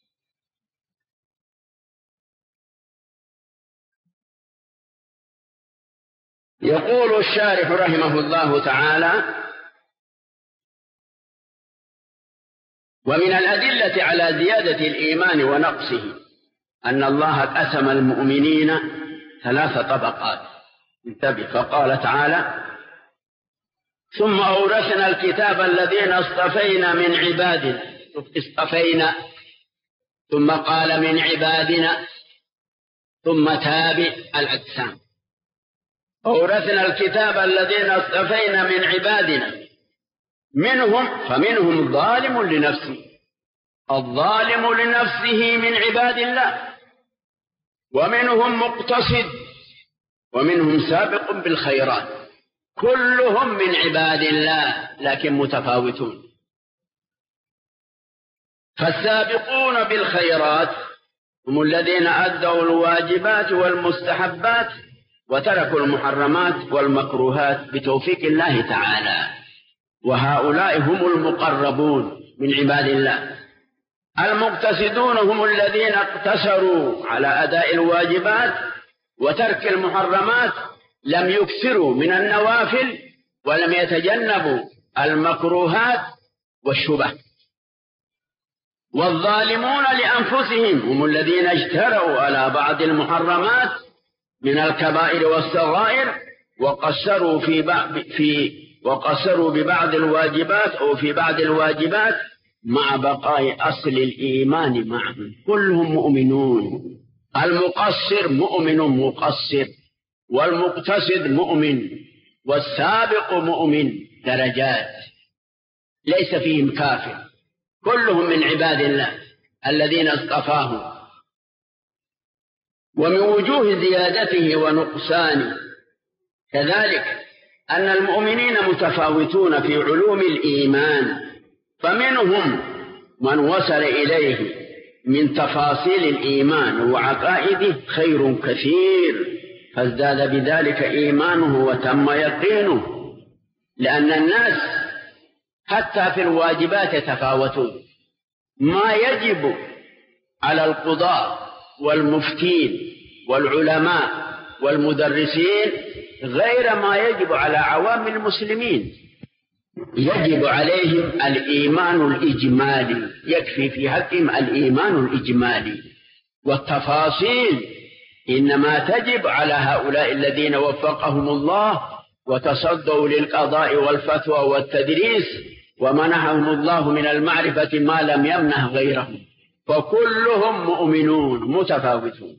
يقول الشارح رحمه الله تعالى: ومن الأدلة على زيادة الإيمان ونقصه أن الله قسم المؤمنين ثلاث طبقات. انتبه، فقال تعالى: ثم أورثنا الكتاب الذين اصطفينا من عبادنا. اصطفينا، ثم قال من عبادنا، ثم تابع الأجسام. أورثنا الكتاب الذين اصطفينا من عبادنا منهم فمنهم ظالم لنفسه، الظالم لنفسه من عباد الله، ومنهم مقتصد، ومنهم سابق بالخيرات. كلهم من عباد الله لكن متفاوتون. فالسابقون بالخيرات هم الذين أدوا الواجبات والمستحبات وتركوا المحرمات والمكروهات بتوفيق الله تعالى، وهؤلاء هم المقربون من عباد الله. المقتصدون هم الذين اقتصروا على أداء الواجبات وترك المحرمات، لم يكثروا من النوافل ولم يتجنبوا المكروهات والشبه. والظالمون لأنفسهم هم الذين اجتروا على بعض المحرمات من الكبائر والصغائر وقصروا في بعض في وقصروا ببعض الواجبات أو في بعض الواجبات مع بقاء أصل الإيمان معهم. كلهم مؤمنون. المقصر مؤمن مقصر، والمقتصد مؤمن، والسابق مؤمن، درجات ليس فيهم كافر، كلهم من عباد الله الذين اصطفاهم. ومن وجوه زيادته ونقصانه كذلك أن المؤمنين متفاوتون في علوم الإيمان، فمنهم من وصل إليه من تفاصيل الإيمان وعقائده خير كثير فازداد بذلك إيمانه وتم يقينه، لأن الناس حتى في الواجبات يتفاوتون. ما يجب على القضاة والمفتين والعلماء والمدرسين غير ما يجب على عوام المسلمين. يجب عليهم الإيمان الإجمالي، يكفي في حقهم الإيمان الإجمالي، والتفاصيل إنما تجب على هؤلاء الذين وفقهم الله وتصدوا للقضاء والفتوى والتدريس ومنحهم الله من المعرفة ما لم يمنح غيرهم، فكلهم مؤمنون متفاوتون.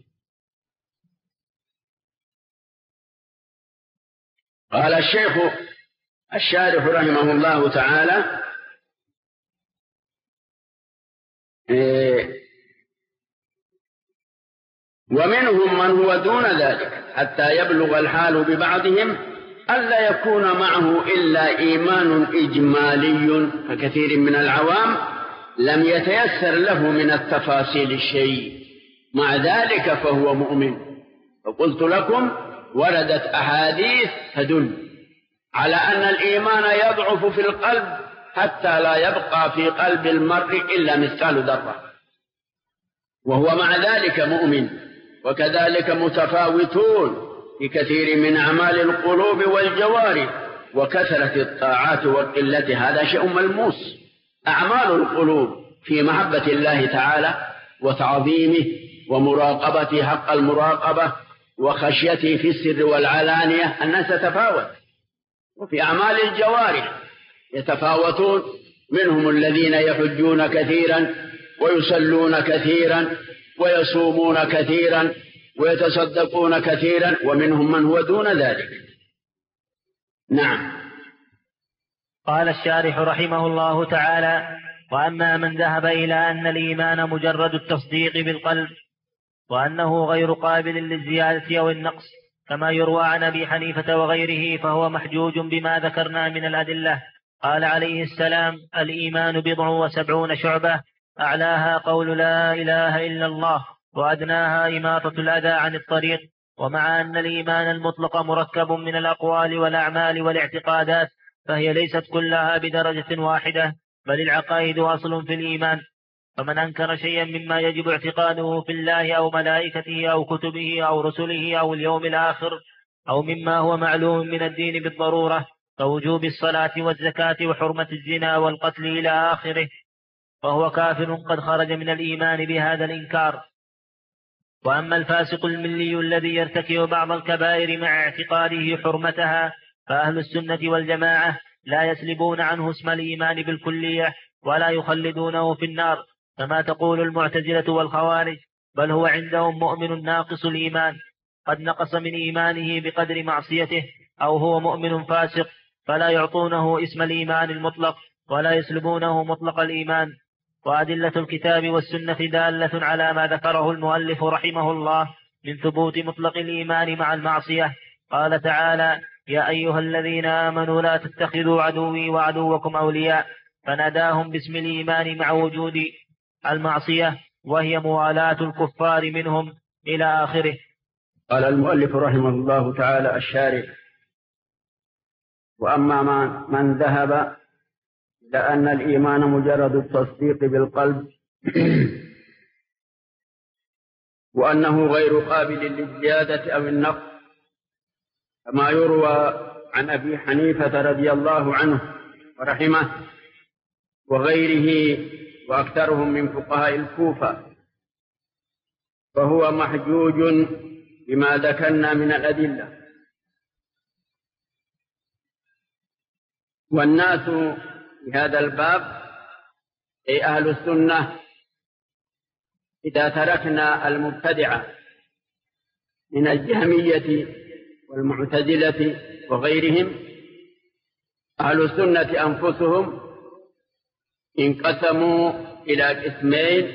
قال الشيخ الشارح رحمه الله تعالى: ومنهم من هو دون ذلك حتى يبلغ الحال ببعضهم ألا يكون معه إلا إيمان إجمالي، فكثير من العوام لم يتيسر له من التفاصيل الشيء، مع ذلك فهو مؤمن. فقلت لكم وردت أحاديث تدل على أن الإيمان يضعف في القلب حتى لا يبقى في قلب المرء إلا مثقال ذرة، وهو مع ذلك مؤمن. وكذلك متفاوتون في كثير من أعمال القلوب والجوارح وكثرة الطاعات وقلة، هذا شيء ملموس. أعمال القلوب في محبة الله تعالى وتعظيمه ومراقبته حق المراقبة وخشيته في السر والعلانية، الناس تتفاوت. وفي أعمال الجوارح يتفاوتون، منهم الذين يحجون كثيرا ويصلون كثيرا ويصومون كثيرا ويتصدقون كثيرا، ومنهم من هو دون ذلك. نعم. قال الشارح رحمه الله تعالى: وأما من ذهب إلى أن الإيمان مجرد التصديق بالقلب وأنه غير قابل للزيادة أو النقص كما يروى عن أبي حنيفة وغيره، فهو محجوج بما ذكرنا من الأدلة. قال عليه السلام: الإيمان بضع وسبعون شعبة، أعلاها قول لا إله إلا الله، وأدناها إماطة الأذى عن الطريق. ومع أن الإيمان المطلق مركب من الأقوال والأعمال والاعتقادات، فهي ليست كلها بدرجة واحدة، بل العقائد أصل في الإيمان. فمن أنكر شيئا مما يجب اعتقاده في الله أو ملائكته أو كتبه أو رسله أو اليوم الآخر أو مما هو معلوم من الدين بالضرورة كوجوب الصلاة والزكاة وحرمة الزنا والقتل إلى آخره، فهو كافر قد خرج من الإيمان بهذا الإنكار. وأما الفاسق الملي الذي يرتكب بعض الكبائر مع اعتقاده حرمتها، فأهل السنة والجماعة لا يسلبون عنه اسم الإيمان بالكلية ولا يخلدونه في النار كما تقول المعتزلة والخوارج، بل هو عندهم مؤمن ناقص الإيمان قد نقص من إيمانه بقدر معصيته، أو هو مؤمن فاسق، فلا يعطونه اسم الإيمان المطلق ولا يسلبونه مطلق الإيمان. وأدلة الكتاب والسنة دالة على ما ذكره المؤلف رحمه الله من ثبوت مطلق الإيمان مع المعصية. قال تعالى: يا أيها الذين آمنوا لا تتخذوا عدوي وعدوكم أولياء، فناداهم باسم الإيمان مع وجود المعصية وهي موالاة الكفار منهم إلى آخره. قال المؤلف رحمه الله تعالى الشارح: وأما من ذهب إلى أن الإيمان مجرد التصديق بالقلب وأنه غير قابل للزيادة أو النقص، كما يروى عن أبي حنيفة رضي الله عنه ورحمه وغيره وأكثرهم من فقهاء الكوفة، فهو محجوج بما ذكرنا من الأدلة. والناس في هذا الباب أي أهل السنة إذا تركنا المبتدعة من الجهمية والمعتزلة وغيرهم، أهل السنة أنفسهم انقسموا إلى قسمين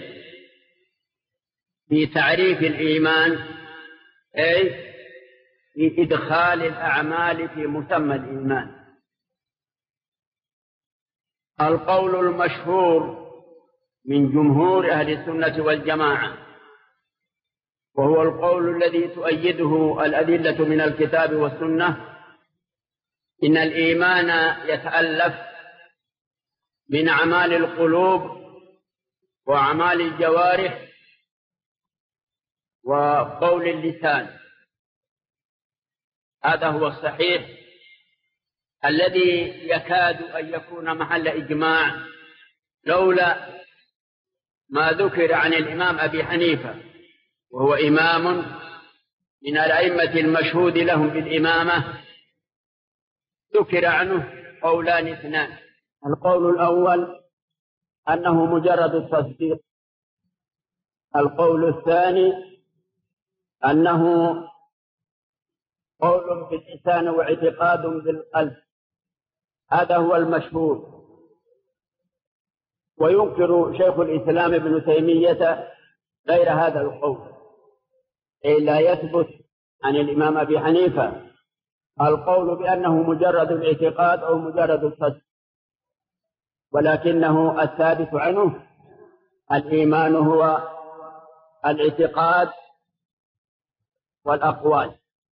في تعريف الإيمان، أي في إدخال الأعمال في مسمى الإيمان. القول المشهور من جمهور أهل السنة والجماعة، وهو القول الذي تؤيده الأدلة من الكتاب والسنة، إن الإيمان يتألف من أعمال القلوب وأعمال الجوارح وقول اللسان. هذا هو الصحيح الذي يكاد أن يكون محل إجماع، لولا ما ذكر عن الإمام أبي حنيفة، وهو إمام من الأئمة المشهود لهم بالإمامة. ذكر عنه قولان اثنان: القول الأول أنه مجرد التصديق، القول الثاني أنه قول باللسان واعتقاد بالقلب. هذا هو المشهور. وينكر شيخ الإسلام ابن تيمية غير هذا القول، أي لا يثبت عن الإمام أبي حنيفة القول بأنه مجرد الاعتقاد أو مجرد التصديق، ولكنه الثابت عنه الإيمان هو الاعتقاد والأقوال،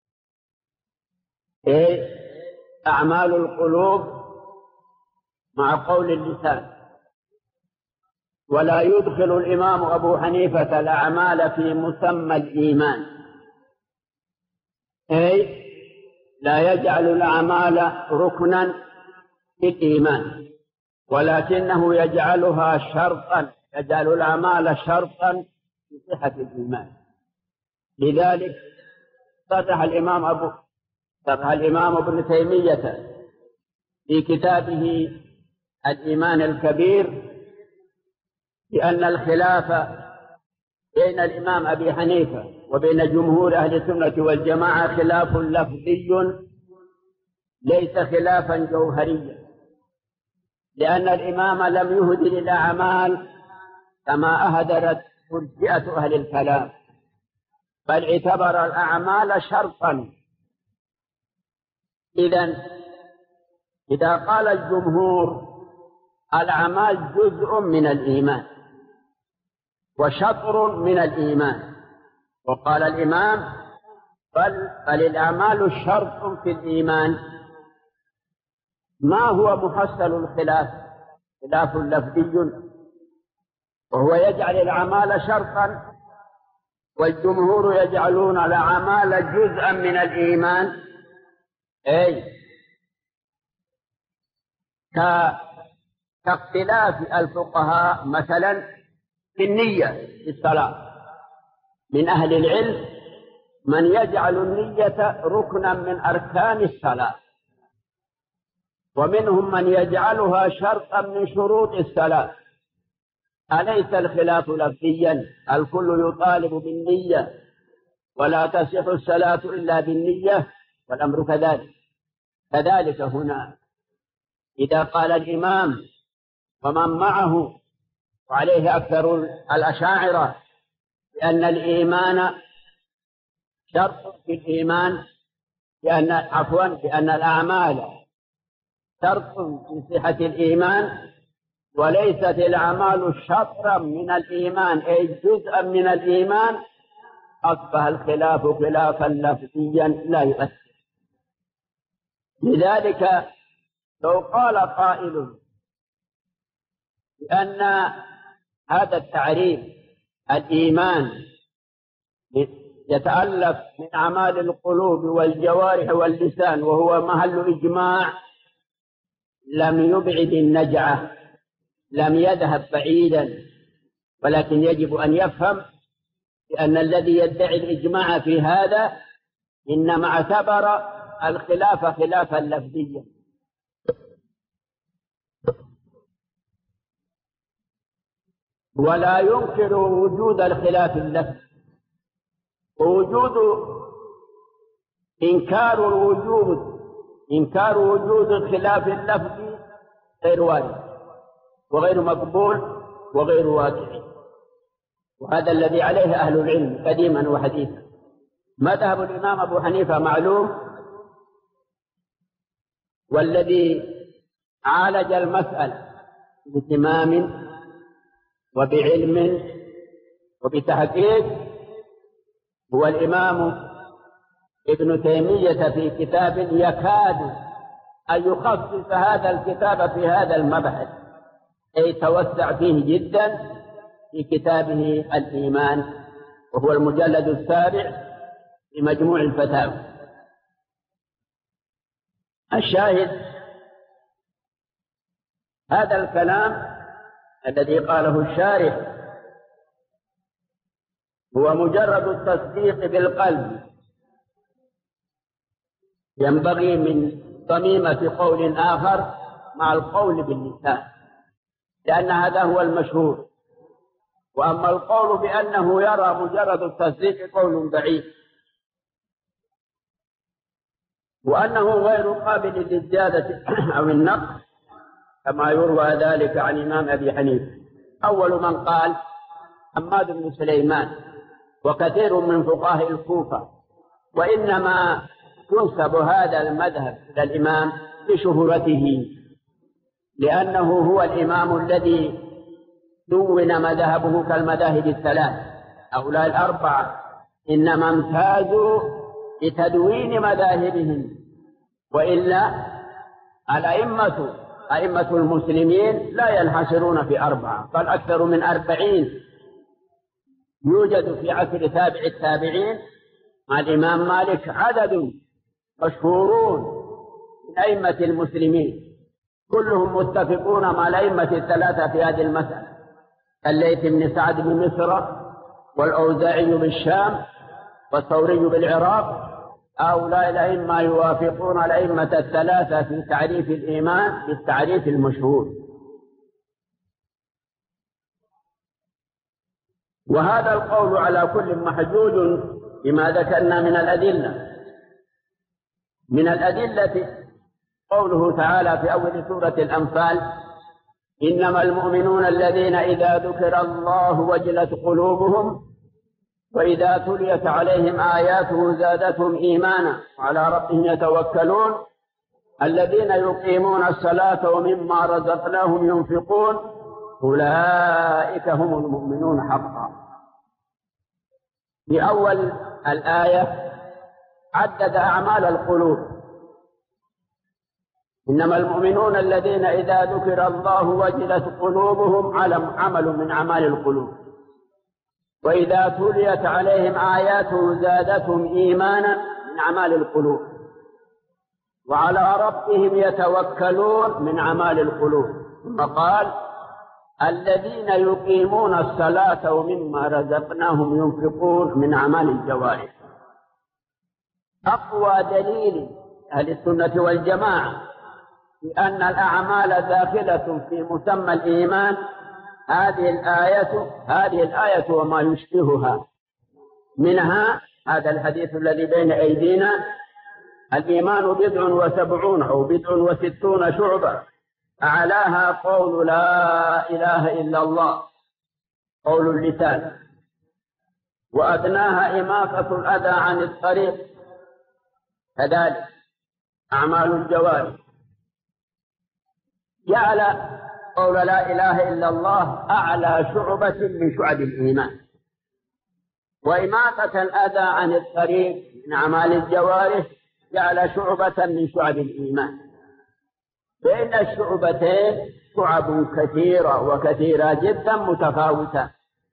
أي أعمال القلوب مع قول اللسان. ولا يدخل الإمام أبو حنيفة الأعمال في مسمى الإيمان، أي لا يجعل الأعمال ركنا في الإيمان، ولكنه يجعلها شرطا، يجعل الأعمال شرطا في صحة الإيمان. لذلك صرح الإمام أبو صرح الإمام ابن تيمية في كتابه الإيمان الكبير بأن الخلاف بين الإمام أبي حنيفة وبين جمهور أهل السنة والجماعة خلاف لفظي ليس خلافا جوهريا، لأن الإمام لم يهدر الأعمال كما أهدرت مرجئة أهل الكلام، بل اعتبر الأعمال شرطا. إذن إذا قال الجمهور الأعمال جزء من الإيمان وشطر من الإيمان، وقال الإمام بل, بل الأعمال شرط في الإيمان، ما هو محصل الخلاف؟ خلاف لفظي، وهو يجعل الأعمال شرطا، والجمهور يجعلون الأعمال جزءا من الإيمان، أي كاختلاف الفقهاء مثلا في النية في الصلاة. من أهل العلم من يجعل النية ركنا من أركان الصلاة، ومنهم من يجعلها شرطا من شروط الصلاة. أليس الخلاف لفظيا؟ الكل يطالب بالنية ولا تصح الصلاة إلا بالنية، والأمر كذلك. كذلك هنا إذا قال الإمام ومن معه وعليه أكثر الأشاعرة بأن الإيمان شرط في الإيمان، بأن عفوا بأن الأعمال شرط في صحة الإيمان، وليست الأعمال شطرا من الإيمان أي جزءا من الإيمان، أصبح الخلاف خلافا لفظيا لا يؤثر. لذلك لو قال قائل بأن هذا التعريف الإيمان يتألف من أعمال القلوب والجوارح واللسان وهو محل إجماع، لم يبعد النجعة، لم يذهب بعيدا، ولكن يجب أن يفهم بأن الذي يدعي الإجماع في هذا إنما اعتبر الخلاف خلافا لفظيا. ولا ينكر وجود الخلاف اللفظي، ووجود إنكار الوجود إنكار وجود الخلاف اللفظي غير وارد وغير مقبول وغير واقعي، وهذا الذي عليه أهل العلم قديما وحديثا. مذهب الإمام أبو حنيفة معلوم، والذي عالج المسألة باهتمام وبعلم وبتحقيق هو الإمام ابن تيمية في كتاب يكاد أن يخصص هذا الكتاب في هذا المبحث، أي توسع فيه جدا في كتابه الإيمان، وهو المجلد السابع في مجموع الفتاوى. الشاهد هذا الكلام الذي قاله الشارح هو مجرد التصديق بالقلب، ينبغي من ضميمة قول آخر مع القول باللسان، لأن هذا هو المشهور. وأما القول بأنه يرى مجرد التصديق قول ضعيف، وأنه غير قابل للزيادة أو النقص كما يروى ذلك عن إمام أبي حنيفة. أول من قال حماد بن سليمان وكثير من فقهاء الكوفة، وإنما ينسب هذا المذهب إلى الإمام بشهرته، لأنه هو الإمام الذي دون مذهبه كالمذاهب الثلاث. هؤلاء الأربعة إنما امتازوا بتدوين مذاهبهم، وإلا الأئمة أئمة المسلمين لا ينحصرون في أربعة، بل أكثر من أربعين يوجد في عصر تابع التابعين مع الإمام مالك عدد مشهورون من أئمة المسلمين، كلهم متفقون مع الأئمة الثلاثة في هذه المسألة، الليث بن سعد بمصر، والأوزاعي بالشام، والثوري بالعراق. هؤلاء الأئمة يوافقون الأئمة الثلاثة في تعريف الإيمان بالتعريف المشهور. وهذا القول على كل محجوج بما ذكرنا من الأدلة. من الأدلة قوله تعالى في أول سورة الأنفال: إنما المؤمنون الذين إذا ذكر الله وجلت قلوبهم وإذا تليت عليهم آياته زادتهم إيمانا وعلى ربهم يتوكلون الذين يقيمون الصلاة ومما رزقناهم ينفقون أولئك هم المؤمنون حقا. في أول الآية عدد أعمال القلوب: إنما المؤمنون الذين إذا ذكر الله وجلت قلوبهم عمل من أعمال القلوب، وإذا تليت عليهم آياته زادتهم إيمانا من أعمال القلوب، وعلى ربهم يتوكلون من أعمال القلوب. ثم قال: الذين يقيمون الصلاة ومما رزقناهم ينفقون من أعمال الجوارح. أقوى دليل أهل السنة والجماعة بأن الأعمال داخلة في مسمى الإيمان هذه الآية هذه الآية وما يشبهها. منها هذا الحديث الذي بين أيدينا: الإيمان بضع وسبعون أو بضع وستون شعبة، أعلاها قول لا إله إلا الله قول اللسان، وأدناها إماطة الأذى عن الطريق، كذلك أعمال الجوارح. جعل قول لا إله إلا الله أعلى شعبة من شعب الإيمان، وإماطة الأذى عن الطريق من أعمال الجوارح جعل شعبة من شعب الإيمان. بين الشعبتين شعب كثيرة وكثيرة جدا متفاوتة،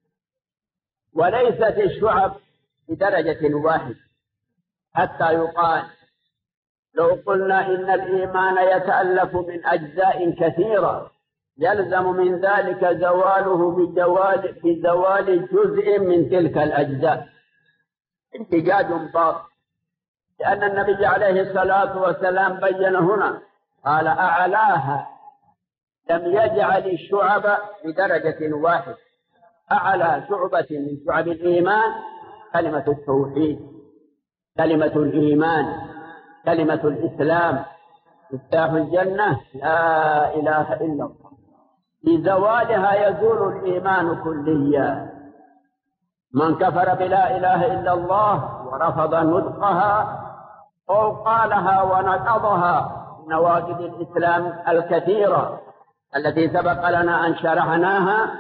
وليست الشعب بدرجة واحدة، حتى يقال لو قلنا إن الإيمان يتألف من أجزاء كثيرة يلزم من ذلك زواله بزوال, بزوال جزء من تلك الأجزاء. احتجاج باطل، لأن النبي عليه الصلاة والسلام بين هنا قال أعلاها، لم يجعل الشعب بدرجة واحدة. أعلى شعبة من شعب الإيمان كلمة التوحيد، كلمة الإيمان، كلمة الإسلام، مفتاح الجنة لا إله إلا الله. بزوالها يزول الإيمان كليا. من كفر بلا إله إلا الله ورفض نطقها أو قالها ونقضها نواقض الإسلام الكثيرة التي سبق لنا أن شرحناها،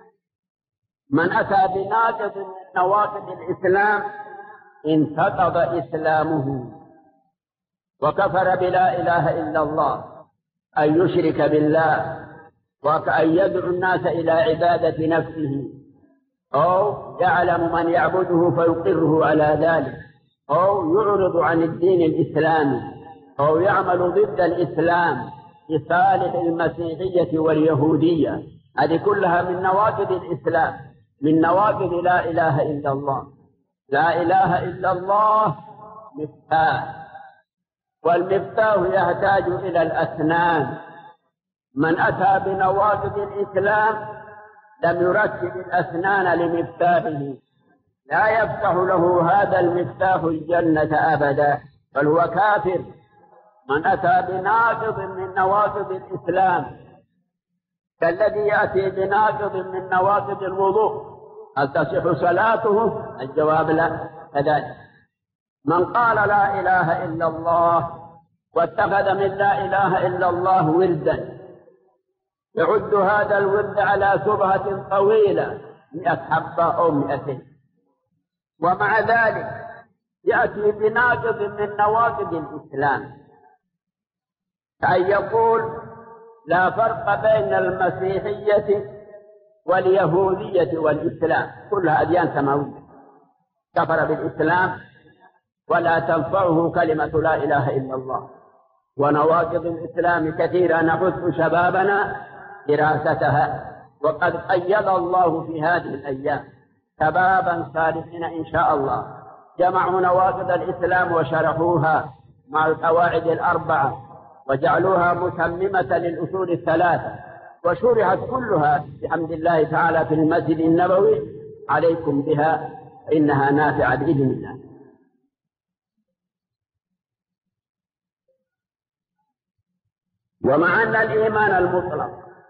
من أتى بناقض من نواقض الإسلام انتقض إسلامه وكفر بلا إله إلا الله، أن يشرك بالله وكأن يدعو الناس إلى عبادة نفسه، أو يعلم من يعبده فيقره على ذلك، أو يعرض عن الدين الإسلامي، أو يعمل ضد الإسلام لصالح المسيحية واليهودية. هذه كلها من نواقض الإسلام، من نواقض لا إله إلا الله. لا إله إلا الله مفتاح، والمفتاح يحتاج إلى الأسنان. من أتى بنواقض الإسلام لم يركب الأسنان لمفتاحه، لا يفتح له هذا المفتاح الجنة أبدا، بل هو كافر. من أتى بناقض من نواقض الإسلام كالذي يأتي بناقض من نواقض الوضوء، هل تصح صلاته؟ الجواب لا. كذلك من قال لا إله إلا الله واتخذ من لا إله إلا الله وردا، يعد هذا الورد على شبهة طويلة مئة حبة أو مئتين، ومع ذلك يأتي بناقض من نواقض الإسلام، كأن يقول لا فرق بين المسيحية واليهودية والإسلام، كلها أديان سماوية. كفر بالإسلام ولا تنفعه كلمة لا إله إلا الله. ونواقض الإسلام كثيرة نحث شبابنا دراستها، وقد قيد الله في هذه الأيام شبابا صالحين إن شاء الله جمعوا نواقض الإسلام وشرحوها مع القواعد الأربعة وجعلوها متممة للأصول الثلاثة، وشرحت كلها بحمد الله تعالى في المسجد النبوي. عليكم بها إنها نافعة بإذن الله. ومع أن الإيمان المطلق،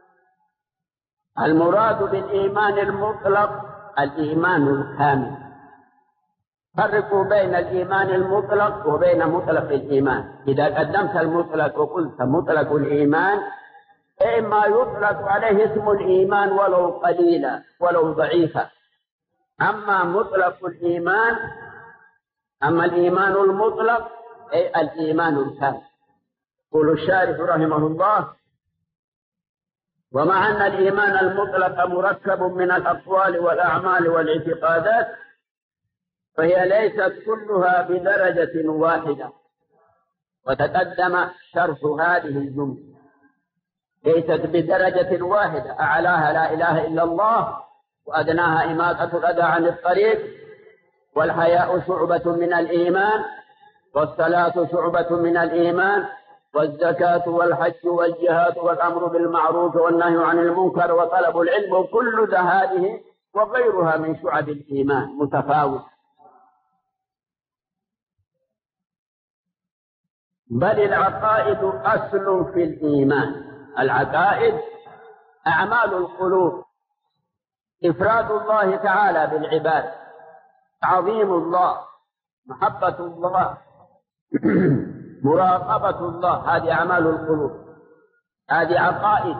المراد بالإيمان المطلق الإيمان الكامل. فرقوا بين الإيمان المطلق وبين مطلق الإيمان. إذا قدمت المطلق وقلت مطلق الإيمان، إما يطلق عليه اسم الإيمان ولو قليلا ولو ضعيفا. أما مطلق الإيمان، أما الإيمان المطلق أي الإيمان الكامل. يقول الشارح رحمه الله: ومع أن الإيمان المطلق مركب من الأقوال والأعمال والاعتقادات، فهي ليست كلها بدرجة واحدة. وتقدم شرح هذه الجملة: ليست بدرجة واحدة، أعلاها لا إله إلا الله، وأدناها إماطة الأذى عن الطريق، والحياء شعبة من الإيمان، والصلاة شعبة من الإيمان، والزكاة والحج والجهاد والأمر بالمعروف والنهي عن المنكر وطلب العلم، كل هذه وغيرها من شعب الإيمان متفاوت. بل العقائد أصل في الإيمان. العقائد أعمال القلوب، إفراد الله تعالى بالعباد، تعظيم الله، محبة الله، مراقبة الله هذه أعمال القلوب، هذه عقائد.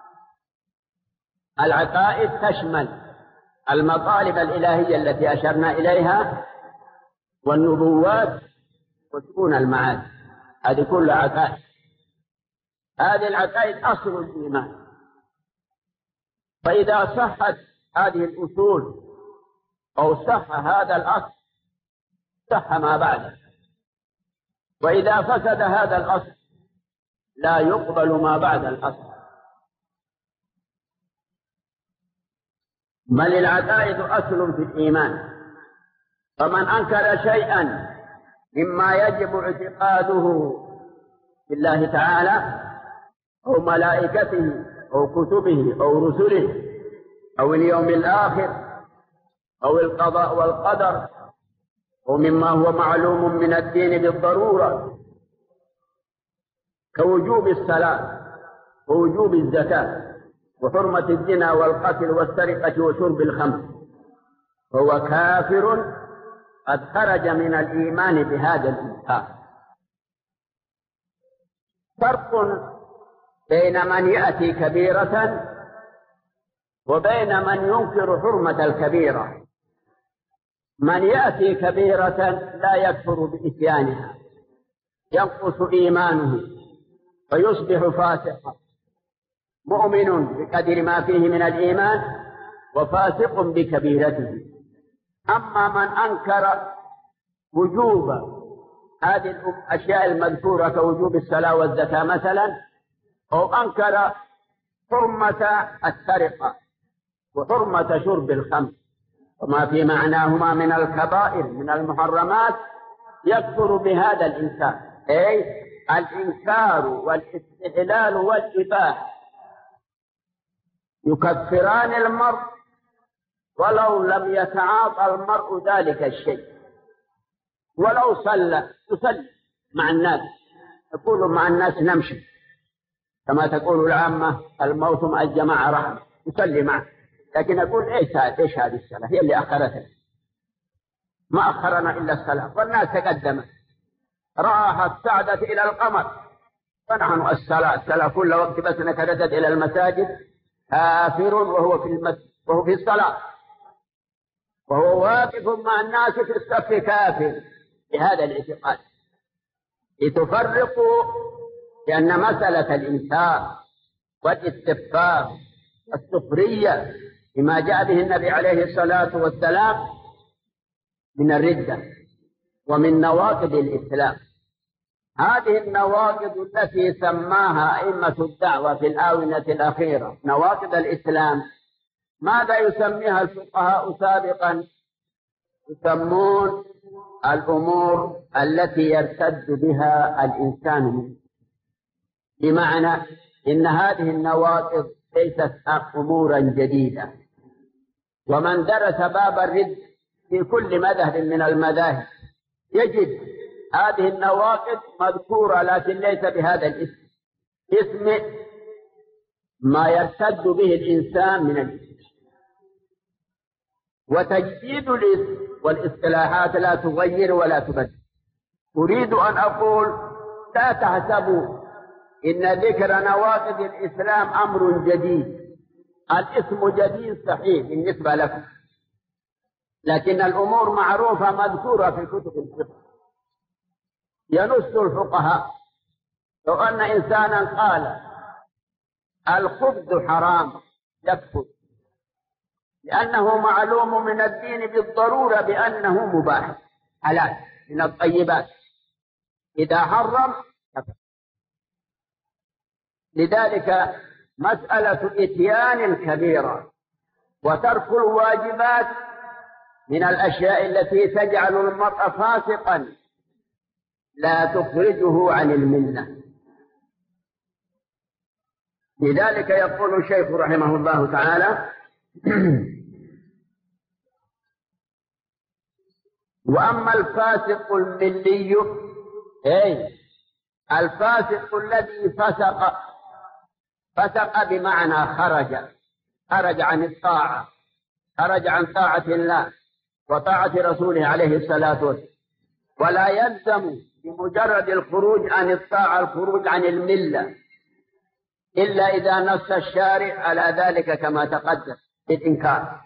العقائد تشمل المطالب الإلهية التي أشرنا إليها والنبوات وشؤون المعاد، هذه كلها عقائد. هذه العقائد أصل الإيمان، فإذا صحت هذه الأصول أو صح هذا الأصل صح ما بعده، وإذا فسد هذا الأصل لا يقبل ما بعد الأصل. بل العقائد أصل في الإيمان، فمن أنكر شيئا مما يجب اعتقاده بالله تعالى أو ملائكته أو كتبه أو رسله أو اليوم الآخر أو القضاء والقدر أو مما هو معلوم من الدين بالضرورة كوجوب الصلاة ووجوب الزكاة وحرمة الزنا والقتل والسرقة وشرب الخمر، فهو كافر قد خرج من الإيمان بهذا الإنكار. فرق بين من يأتي كبيرة وبين من ينكر حرمة الكبيرة. من يأتي كبيرة لا يكفر بإتيانها، ينقص إيمانه فيصبح فاسقا، مؤمن بقدر ما فيه من الإيمان وفاسق بكبيرته. أما من أنكر وجوب هذه الأشياء المذكورة كوجوب الصلاة والزكاة مثلا، أو أنكر حرمة السرقة وحرمة شرب الخمر وما في معناهما من الكبائر من المحرمات، يكفر بهذا الإنكار، أي الإنكار والاستحلال والإباحة يكفران المرء ولو لم يتعاطى المرء ذلك الشيء. ولو صلى يصلي مع الناس، يقول مع الناس نمشي كما تقول العامة الموت مع الجماعة رحمة، يصلي معه، لكن أقول إيش إيش هذه الصلاة هي اللي أخرتها، ما أخرنا إلا الصلاة، والناس تقدمت راحت سعدت إلى القمر، فنحن الصلاة الصلاة كل وقت بس نتردد إلى المساجد. كافر وهو في المسجد وهو في الصلاة وهو واقف مع الناس في الصف كافر بهذا الاعتقاد. لتفرقوا لأن مسألة الإنكار والاستكبار والسخرية بما جاء به النبي عليه الصلاة والسلام من الردة ومن نواقض الإسلام. هذه النواقض التي سماها أئمة الدعوة في الآونة الأخيرة نواقض الإسلام، ماذا يسميها الفقهاء سابقا؟ يسمون الأمور التي يرتد بها الإنسان منه، بمعنى إن هذه النواقض ليست أمورا جديدة. ومن درس باب الرد في كل مذهب من المذاهب يجد هذه النواقض مذكورة، لكن ليس بهذا الاسم، اسم ما يرتد به الإنسان من الإسلام. وتجديد الاسم والاصطلاحات لا تغير ولا تبدل. أريد أن أقول لا تحسبوا إن ذكر نواقض الإسلام أمر جديد، الاسم جديد صحيح بالنسبة لكم، لكن الأمور معروفة مذكورة في كتب الفقه. ينص الفقهاء لو أن إنسانا قال الخبز حرام يكفر، لأنه معلوم من الدين بالضرورة بأنه مباح حلال من الطيبات، إذا حرم كفر. لذلك مسألة إتيان الكبيرة وترك الواجبات من الأشياء التي تجعل المرء فاسقا لا تخرجه عن الملة. لذلك يقول الشيخ رحمه الله تعالى: وأما الفاسق الملي، أي الفاسق الذي فسق، فسق بمعنى خرج خرج عن الطاعة، خرج عن طاعة الله وطاعة رسوله عليه الصلاة والسلام، ولا يلزم بمجرد الخروج عن الطاعة الخروج عن الملة إلا إذا نص الشارع على ذلك كما تقدم بالإنكار.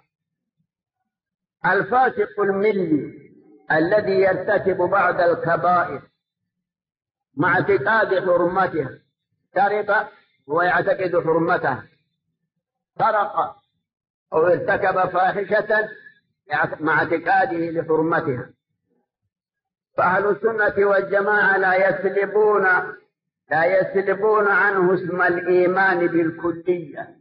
الفاسق الملي الذي يرتكب بعض الكبائر مع اعتقاد حرمتها، شرب ويعتقد حرمتها، سرق أو ارتكب فاحشة مع اعتقاده لحرمتها، فأهل السنة والجماعة لا يسلبون لا يسلبون عنه اسم الإيمان بالكلية،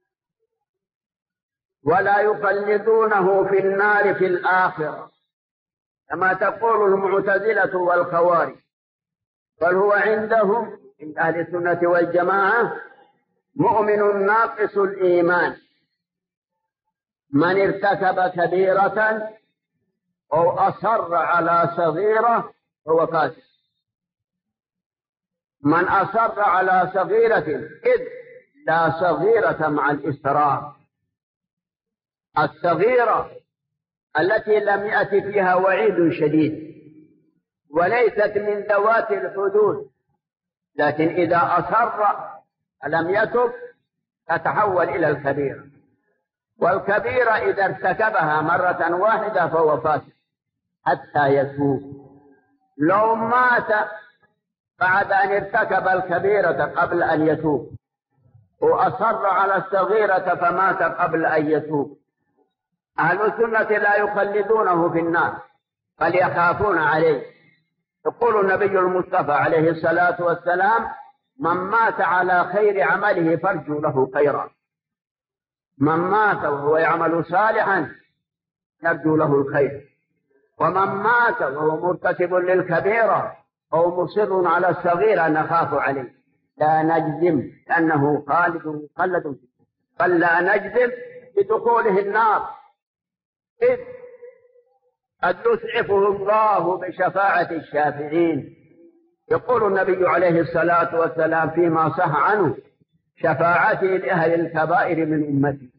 ولا يخلدونه في النار في الآخرة كما تقول المعتزلة والخوارج، بل هو عندهم عند أهل السنة والجماعة مؤمن ناقص الإيمان من ارتكب كبيرة أو أصر على صغيرة هو فاسق. من أصر على صغيرة إذ لا صغيرة مع الإصرار، الصغيرة التي لم يأتي فيها وعيد شديد وليست من ذوات الحدود، لكن إذا أصر لم يتب تتحول إلى الكبيرة، والكبيرة إذا ارتكبها مرة واحدة فهو فاسق حتى يتوب. لو مات بعد أن ارتكب الكبيرة قبل أن يتوب وأصر على الصغيرة فمات قبل أن يتوب، أهل السنة لا يخلدونه في النار بل يخافون عليه. يقول النبي المصطفى عليه الصلاة والسلام: من مات على خير عمله فارجو له خيرا، من مات وهو يعمل صالحا نرجو له الخير، ومن مات وهو مرتكب للكبيرة أو مصر على الصغيرة نخاف عليه، لا نجزم أنه خالد مخلد، بل لا نجزم بدخوله النار، إذ قد يسعفه الله بشفاعة الشافعين. يقول النبي عليه الصلاة والسلام فيما صح عنه: شفاعتي لأهل الكبائر من أمتي.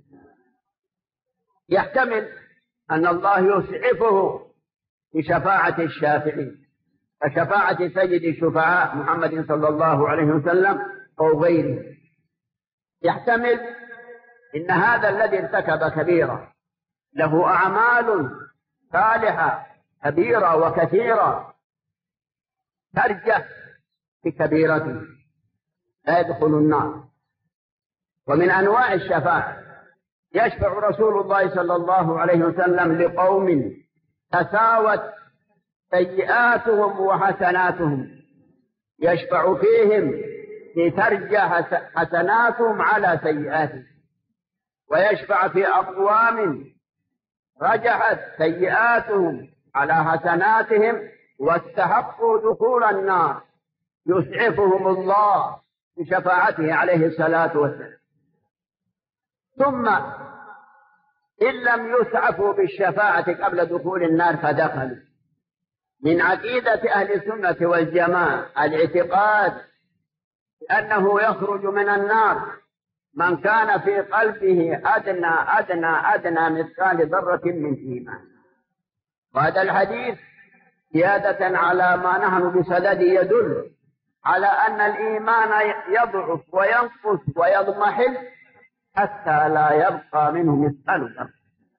يحتمل أن الله يسعفه بشفاعة الشافعين كشفاعة سيد الشفعاء محمد صلى الله عليه وسلم أو غيره. يحتمل إن هذا الذي ارتكب كبيرة له أعمال صالحة كبيرة وكثيرة ترجح بكبيرته لا يدخل النار. ومن أنواع الشفاعة يشفع رسول الله صلى الله عليه وسلم لقوم تساوت سيئاتهم وحسناتهم، يشفع فيهم لترجح حسناتهم على سيئاتهم، ويشفع في أقوام رجحت سيئاتهم على حسناتهم واستحقوا دخول النار، يسعفهم الله بشفاعته عليه الصلاة والسلام. ثم إن لم يسعفوا بالشفاعة قبل دخول النار فدخلوا. من عقيدة أهل السنة والجماعة الاعتقاد بأنه يخرج من النار من كان في قلبه أدنى أدنى أدنى مثقال ذرة من إيمان. وهذا الحديث زيادة على ما نحن بصدده يدل على أن الإيمان يضعف وينقص ويضمحل حتى لا يبقى منه مثقال ذرة،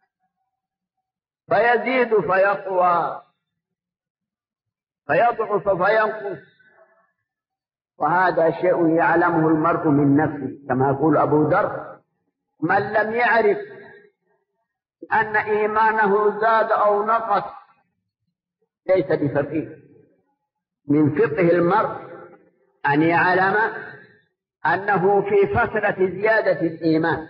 فيزيد فيقوى فيضعف فينقص. وهذا شيء يعلمه المرء من نفسه، كما يقول أبو ذر: من لم يعرف أن إيمانه زاد أو نقص ليس بفقيه. من فقه المرء أن يعلم أنه في فترة زيادة الإيمان،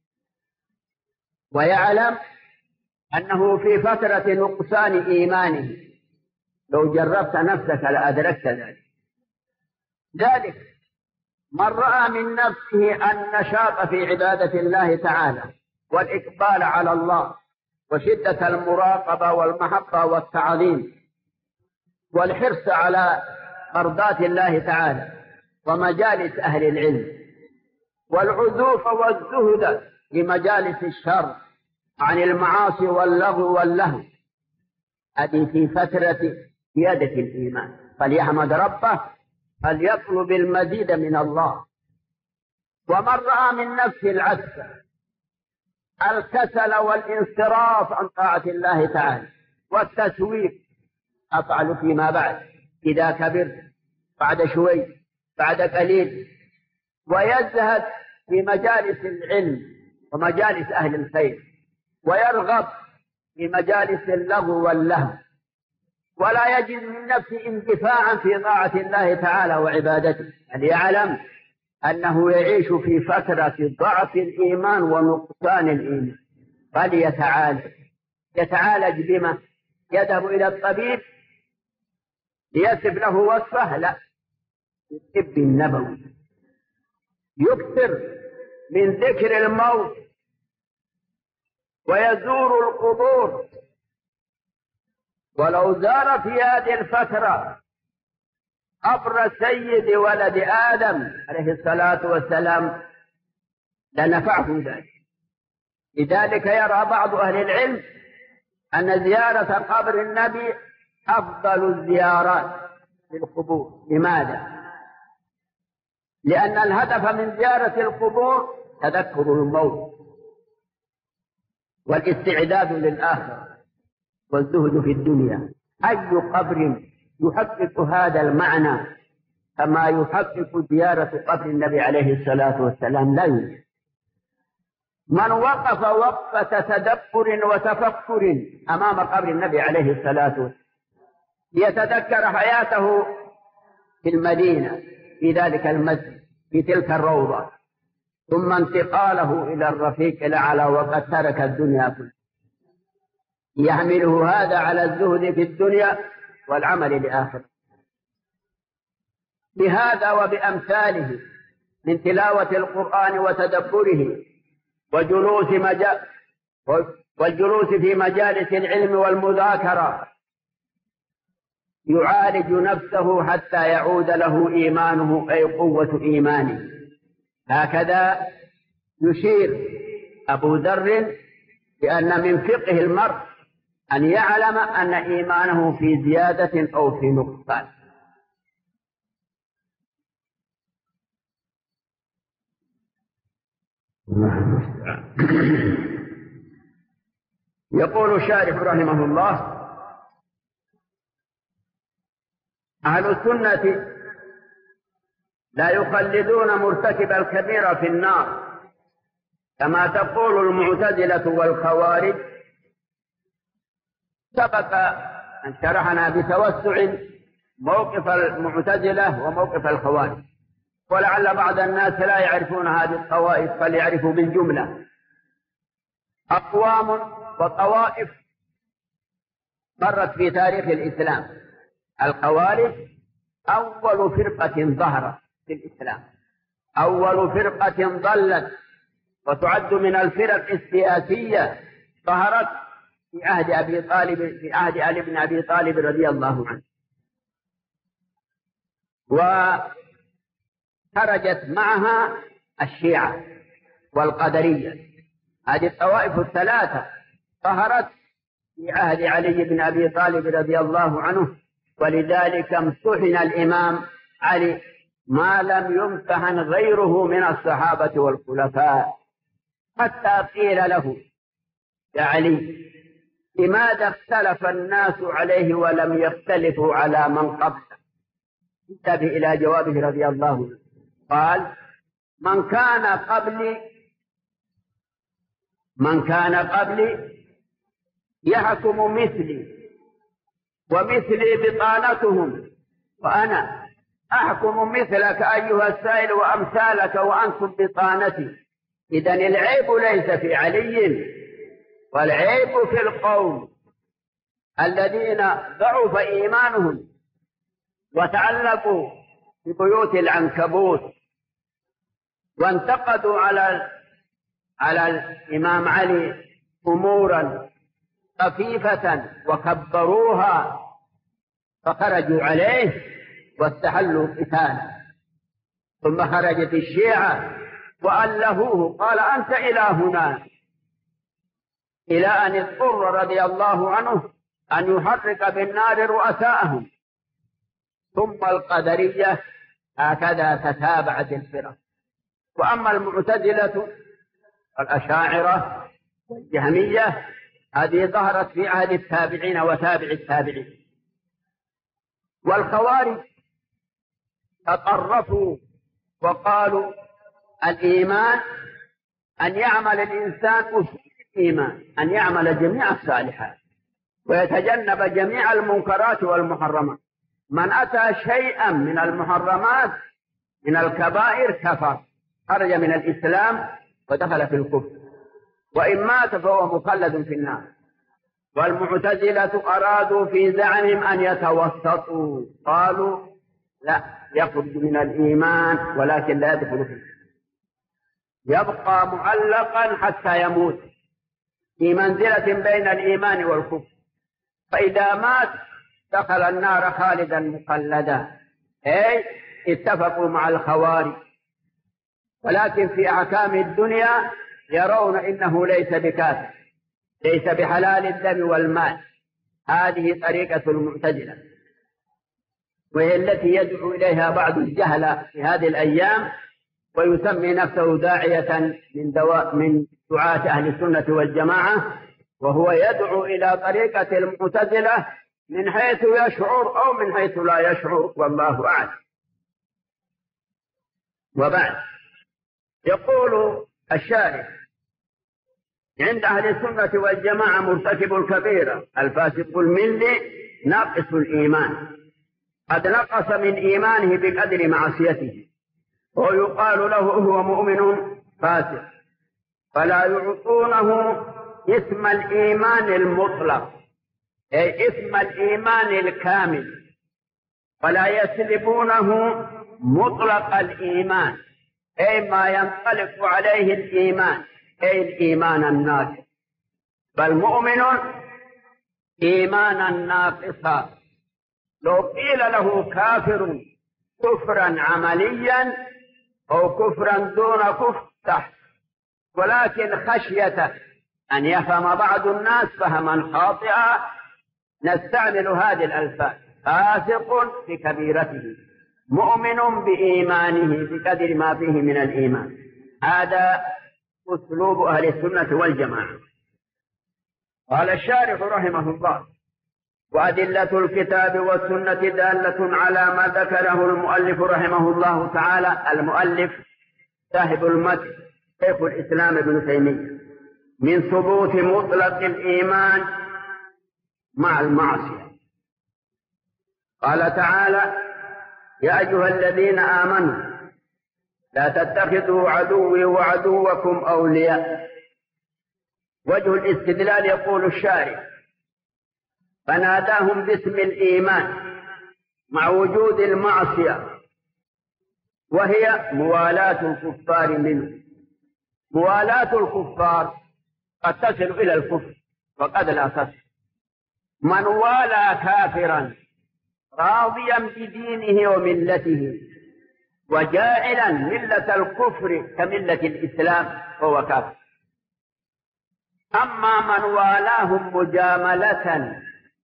ويعلم أنه في فترة نقصان إيمانه. لو جربت نفسك لأدركت ذلك. ذلك من رأى من نفسه النشاط في عبادة الله تعالى والإقبال على الله وشدة المراقبة والمحبة والتعظيم والحرص على مرضاة الله تعالى ومجالس أهل العلم والعزوف والزهد لمجالس الشر عن المعاصي واللغو واللهو، هذه في فترة زيادة الإيمان، فليحمد ربه، فليطلب المزيد من الله. ومن رأى من نفسه العجز، الكسل والانصراف عن طاعة الله تعالى والتسويف، أفعل فيما بعد إذا كبرت، بعد شوي، بعد قليل، ويزهد في مجالس العلم ومجالس أهل الخير، ويرغب في مجالس اللغو واللهو، ولا يجد من نفسه اندفاعا في طاعة الله تعالى وعبادته، فليعلم أنه يعيش في فترة ضعف الإيمان ونقصان الإيمان، فليتعالج. يتعالج بما؟ يذهب إلى الطبيب ليكتب له وصفة؟ لا، الطب النبوي، يكثر من ذكر الموت ويزور القبور. ولو زار في هذه الفترة قبر سيد ولد آدم عليه الصلاة والسلام لنفعه ذلك. لذلك يرى بعض أهل العلم أن زيارة قبر النبي أفضل الزيارات في القبور. لماذا؟ لأن الهدف من زيارة القبور تذكر الموت والاستعداد للآخرة والزهد في الدنيا. أي قبر يحقق هذا المعنى كما يحقق زيارة قبر النبي عليه الصلاة والسلام؟ لا يوجد. من وقف وقفة تدبر وتفكر أمام قبر النبي عليه الصلاة والسلام ليتذكر حياته في المدينة، في ذلك المسجد، في تلك الروضة، ثم انتقاله إلى الرفيق الأعلى وقد ترك الدنيا كلها، يحمله هذا على الزهد في الدنيا والعمل لآخرة. بهذا وبأمثاله من تلاوة القرآن وتدبره وجلوس مجال والجلوس في مجالس العلم والمذاكرة يعالج نفسه حتى يعود له إيمانه، أي قوة إيمانه. هكذا يشير أبو ذر بأن من فقه المرء أن يعلم أن إيمانه في زيادة أو في نقصان. يقول الشارح رحمه الله: أهل السنة لا يخلدون مرتكب الكبيرة في النار كما تقول المعتزلة والخوارج. سبق أن شرحنا بتوسع موقف المعتزلة وموقف الخوارج، ولعل بعض الناس لا يعرفون هذه الطوائف فليعرفوا بالجملة. أقوام وطوائف مرت في تاريخ الإسلام. الخوارج أول فرقة ظهرت في الإسلام، أول فرقة ضلت، وتعد من الفرق السياسية، ظهرت في عهد أبي طالب، في عهد علي بن أبي طالب رضي الله عنه، وخرجت معها الشيعة والقدرية. هذه الطوائف الثلاثة ظهرت في عهد علي بن أبي طالب رضي الله عنه، ولذلك امتحن الإمام علي ما لم يمتحن غيره من الصحابة والخلفاء، حتى قيل له: يا علي، لماذا اختلف الناس عليه ولم يختلفوا على من قبله؟ انتبه إلى جوابه رضي الله عنه. قال: من كان قبلي من كان قبلي يحكم مثلي، ومثلي بطانتهم، وأنا أحكم مثلك أيها السائل وأمثالك وأنتم بطانتي. إذن العيب ليس في علي، والعيب في القوم الذين ضعف إيمانهم وتعلقوا ببيوت العنكبوت وانتقدوا على على الإمام علي أمورا خفيفة وكبروها، فخرجوا عليه واستحلوا قتاله. ثم خرجت الشيعة وألهوه، قال: أنت إلهنا، إلى أن اضطر رضي الله عنه أن يحرق بالنار رؤساءهم. ثم القدرية هكذا تتابعت الفرق. وأما المعتزلة والأشاعرة والجهمية هذه ظهرت في عهد التابعين وتابع التابعين. والخوارج تطرفوا وقالوا الإيمان أن يعمل الإنسان أصول الإيمان، أن يعمل جميع الصالحات ويتجنب جميع المنكرات والمحرمات. من أتى شيئا من المحرمات من الكبائر كفر، خرج من الإسلام ودخل في الكفر، وإن مات فهو مخلد في النار. والمعتزلة أرادوا في زعمهم أن يتوسطوا، قالوا لا، يخرج من الإيمان ولكن لا يدخل فيه، يبقى معلقا حتى يموت في منزلة بين الإيمان والكفر، فإذا مات دخل النار خالدا مخلدا. أي اتفقوا مع الخوارج، ولكن في أحكام الدنيا يرون إنه ليس بكافر، ليس بحلال الدم والمال. هذه طريقة المعتزلة، وهي التي يدعو إليها بعض الجهلة في هذه الأيام، ويسمي نفسه داعية من دواء من دعاة أهل السنة والجماعة، وهو يدعو إلى طريقة المعتزلة من حيث يشعر أو من حيث لا يشعر، والله أعلم. وبعد، يقول الشارح: عند أهل السنة والجماعة مرتكب الكبيرة الفاسق الملي ناقص الإيمان، قد نقص من إيمانه بقدر معصيته، ويقال له هو مؤمن فاسق، فلا يعطونه اسم الإيمان المطلق، أي اسم الإيمان الكامل، ولا يسلبونه مطلق الإيمان، أي ما ينطلق عليه الإيمان، أي الإيمان الناقص، بل مؤمن إيمانا ناقصا. لو قيل له كافر كفرا عمليا أو كفرا دون كفر تحت، ولكن خشية أن يفهم بعض الناس فهما خاطئا نستعمل هذه الألفاظ: فاسق بكبيرته، مؤمن بإيمانه بقدر ما فيه من الإيمان. هذا أسلوب أهل السنة والجماعة. قال الشارح رحمه الله: وأدلة الكتاب والسنة دالة على ما ذكره المؤلف رحمه الله تعالى. المؤلف صاحب المتن شيخ الإسلام ابن تيمية، من ثبوت مطلق الإيمان مع المعصية. قال تعالى: يا أيها الذين آمنوا لا تتخذوا عدوي وعدوكم أولياء. وجه الاستدلال يقول الشارع: فناداهم باسم الإيمان مع وجود المعصية، وهي موالاة الكفار منه. موالاة الكفار قد تصل إلى الكفر وقد لا تصل. من والى كافرا راضيا بدينه وملته وجاعلا ملة الكفر كملة الإسلام فهو كافر. أما من والاهم مجاملة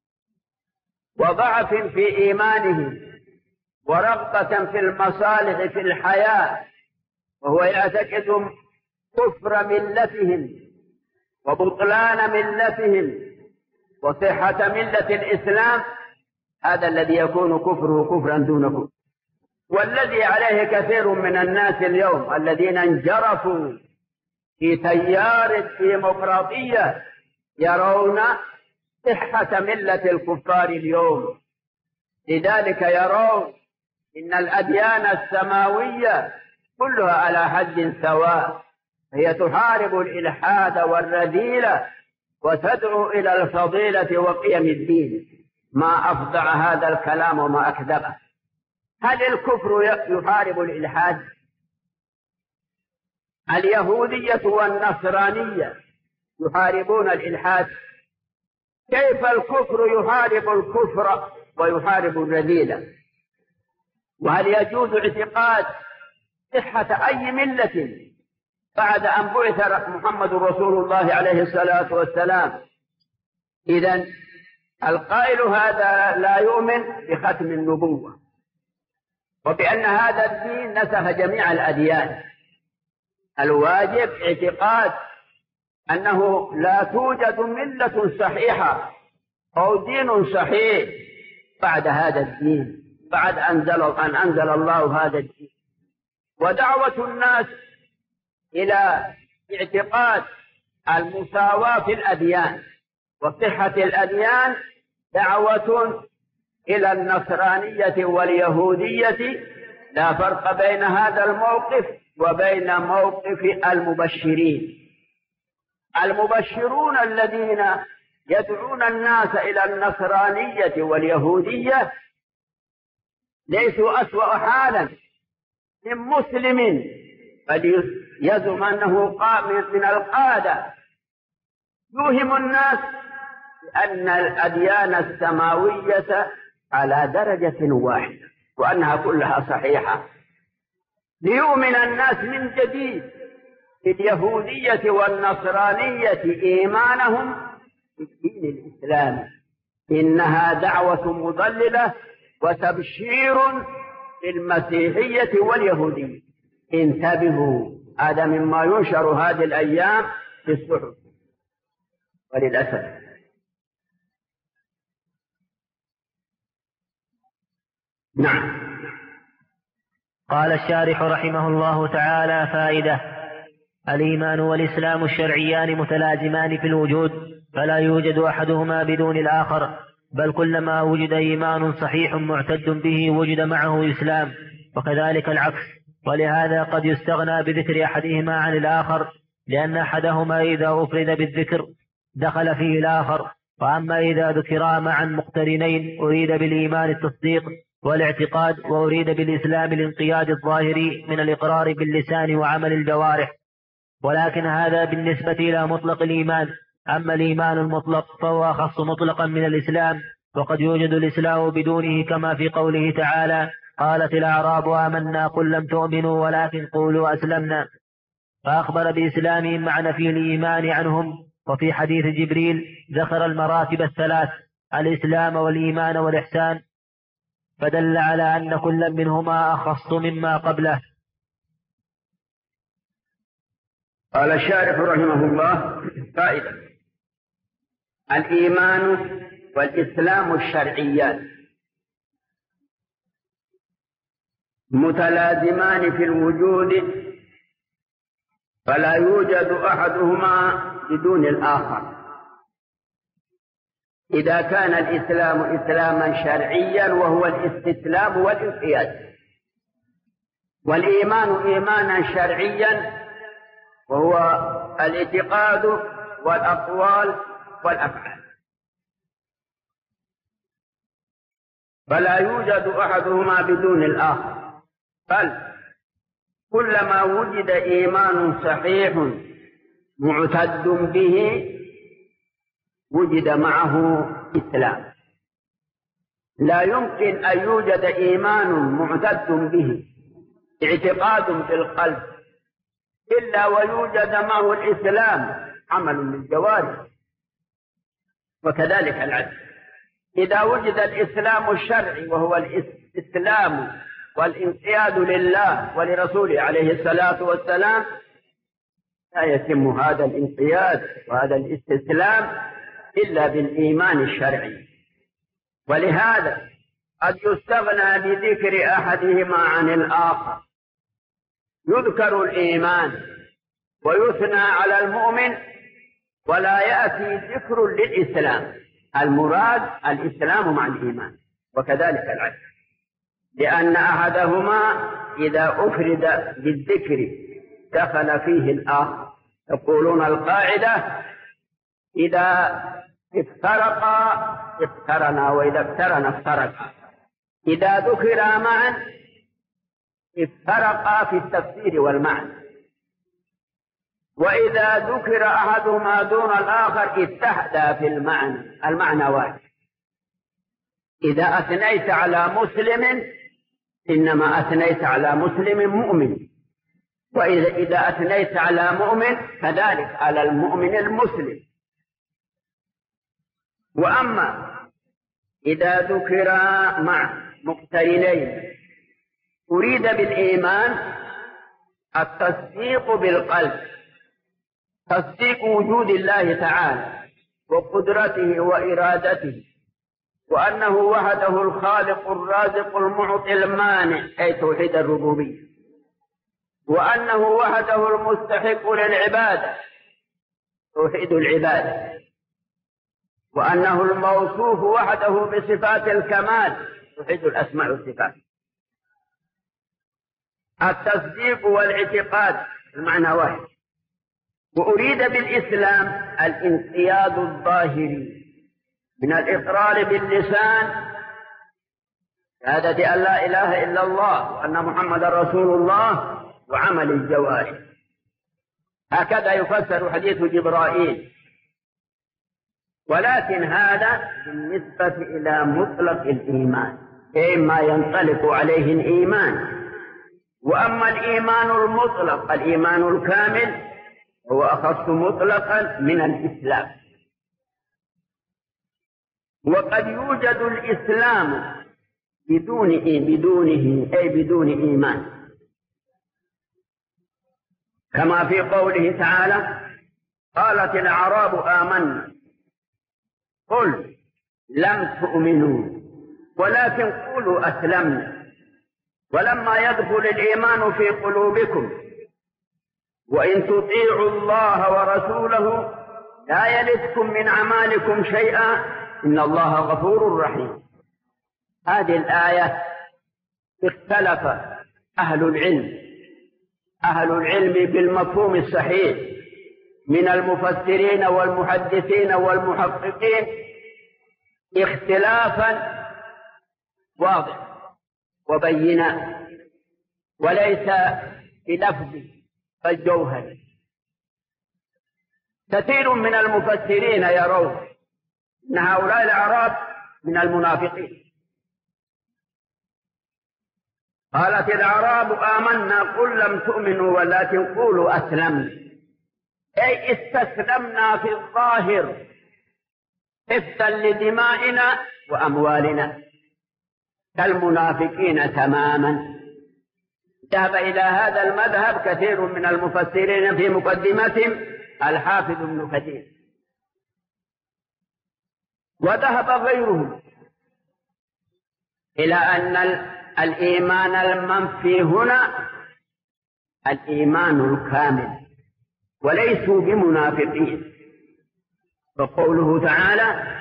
وضعف في إيمانه ورغبة في المصالح في الحياة، وهو يعتقد كفر ملتهم وبطلان ملتهم وصحة ملة الإسلام، هذا الذي يكون كفره كفرا دون كفر. والذي عليه كثير من الناس اليوم الذين انجرفوا في تيار الديمقراطية يرون صحة ملة الكفار اليوم، لذلك يرون إن الأديان السماوية كلها على حد سواء، هي تحارب الإلحاد والرذيلة وتدعو إلى الفضيلة وقيم الدين. ما أفضع هذا الكلام وما أكذبه. هل الكفر يحارب الإلحاد؟ اليهودية والنصرانية يحاربون الإلحاد، كيف الكفر يحارب الكفر ويحارب الرذيلة؟ وهل يجوز اعتقاد صحة أي ملة بعد أن بعث محمد رسول الله عليه الصلاة والسلام؟ إذن القائل هذا لا يؤمن بختم النبوة وبأن هذا الدين نسخ جميع الأديان. الواجب اعتقاد أنه لا توجد ملة صحيحة أو دين صحيح بعد هذا الدين، بعد أنزل أن أنزل الله هذا الدين. ودعوة الناس إلى اعتقاد المساواة في الأديان وصحة الأديان دعوة إلى النصرانية واليهودية، لا فرق بين هذا الموقف وبين موقف المبشرين. المبشرون الذين يدعون الناس إلى النصرانية واليهودية ليسوا أسوأ حالا من مسلم قد يزعم أنه من القادة يوهم الناس أن الأديان السماوية على درجة واحدة وأنها كلها صحيحة، ليؤمن الناس من جديد باليهودية والنصرانية إيمانهم بالدين الإسلامي. إنها دعوة مضللة وتبشير بالمسيحية واليهودية. انتبهوا، هذا مما ينشر هذه الأيام في الصحف وللأسف. نعم. قال الشارح رحمه الله تعالى: فائدة: الإيمان والإسلام الشرعيان متلازمان في الوجود، فلا يوجد أحدهما بدون الآخر، بل كلما وجد إيمان صحيح معتد به وجد معه إسلام، وكذلك العكس. ولهذا قد يستغنى بذكر أحدهما عن الآخر، لأن أحدهما إذا أفرد بالذكر دخل فيه الآخر. وأما إذا ذكرا معا مقترنين أريد بالإيمان التصديق والاعتقاد، وأريد بالإسلام الانقياد الظاهري من الإقرار باللسان وعمل الجوارح. ولكن هذا بالنسبة إلى مطلق الإيمان. أما الإيمان المطلق فهو أخص مطلقا من الإسلام، وقد يوجد الإسلام بدونه، كما في قوله تعالى: قالت الأعراب آمنا قل لم تؤمنوا ولكن قولوا أسلمنا، فأخبر بإسلامهم مع نفي الإيمان عنهم. وفي حديث جبريل ذكر المراتب الثلاث: الإسلام والإيمان والإحسان، فدل على أن كل منهما أخص مما قبله. قال الشارح رحمه الله: فائدة: الإيمان والإسلام الشرعيان متلازمان في الوجود، فلا يوجد أحدهما بدون الآخر. إذا كان الإسلام إسلاما شرعيا وهو الاستسلام والانقياد، والإيمان إيمانا شرعيا وهو الاعتقاد والأقوال والأفعال، فلا يوجد أحدهما بدون الآخر، بل كلما وجد إيمان صحيح معتد به وجد معه إسلام. لا يمكن أن يوجد إيمان معتد به اعتقاد في القلب إلا ويوجد معه الإسلام عمل للجوارح، وكذلك العدل. إذا وجد الإسلام الشرعي وهو الإسلام والانقياد لله ولرسوله عليه الصلاة والسلام، لا يتم هذا الانقياد وهذا الاستسلام إلا بالإيمان الشرعي. ولهذا قد يستغنى بذكر أحدهما عن الآخر، يذكر الإيمان ويثنى على المؤمن ولا يأتي ذكر للإسلام. المراد الإسلام مع الإيمان، وكذلك العكس، لأن أحدهما إذا أفرد بالذكر دخل فيه الآخر. يقولون القاعدة: إذا افترقا اقترنا، وإذا اقترنا افترقا. إذا ذكرا معا افترقا في التفسير والمعنى، وإذا ذكر أحدهما دون الآخر اتحدا في المعنى، المعنى واحد. إذا أثنيت على مسلم إنما أثنيت على مسلم مؤمن، وإذا إذا أثنيت على مؤمن كذلك على المؤمن المسلم. وأما إذا ذكرا مع مقترنين أريد بالإيمان التصديق بالقلب، تصديق وجود الله تعالى وقدرته وإرادته، وأنه وحده الخالق الرازق المعطي المانع، أي توحيد الربوبية، وأنه وحده المستحق للعبادة، توحيد العبادة، وأنه الموصوف وحده بصفات الكمال، توحيد الأسماء والصفات. التصديق والاعتقاد المعنى واحد. وأريد بالإسلام الانقياد الظاهري من الإقرار باللسان شهادة أن لا إله إلا الله وأن محمد رسول الله وعمل الجوارح. هكذا يفسر حديث جبرائيل، ولكن هذا بالنسبة إلى مطلق الإيمان، أي ما ينطلق عليه الإيمان. وأما الإيمان المطلق، الإيمان الكامل، هو أخص مطلقا من الإسلام. وقد يوجد الإسلام بدون بدونه أي بدون إيمان، كما في قوله تعالى: قالت الأعراب آمنا قل لم تؤمنوا ولكن قولوا أسلمنا ولما يدخل الإيمان في قلوبكم وإن تطيعوا الله ورسوله لا يلدكم من أعمالكم شيئا إن الله غفور رحيم. هذه الآية اختلف أهل العلم أهل العلم بالمفهوم الصحيح من المفسرين والمحدثين والمحققين اختلافا واضح وبينا، وليس بلفظ بل جوهر. كثير من المفسرين يرون أن هؤلاء الأعراب من المنافقين. قالت الأعراب آمنا قل لم تؤمنوا ولكن قولوا أسلمنا، أي استسلمنا في الظاهر حفظا لدمائنا وأموالنا، كالمنافقين تماما. ذهب إلى هذا المذهب كثير من المفسرين في مقدمتهم الحافظ ابن كثير، وذهب غيرهم إلى أن الإيمان المنفي هنا الإيمان الكامل وليسوا بمنافقين. فقوله تعالى: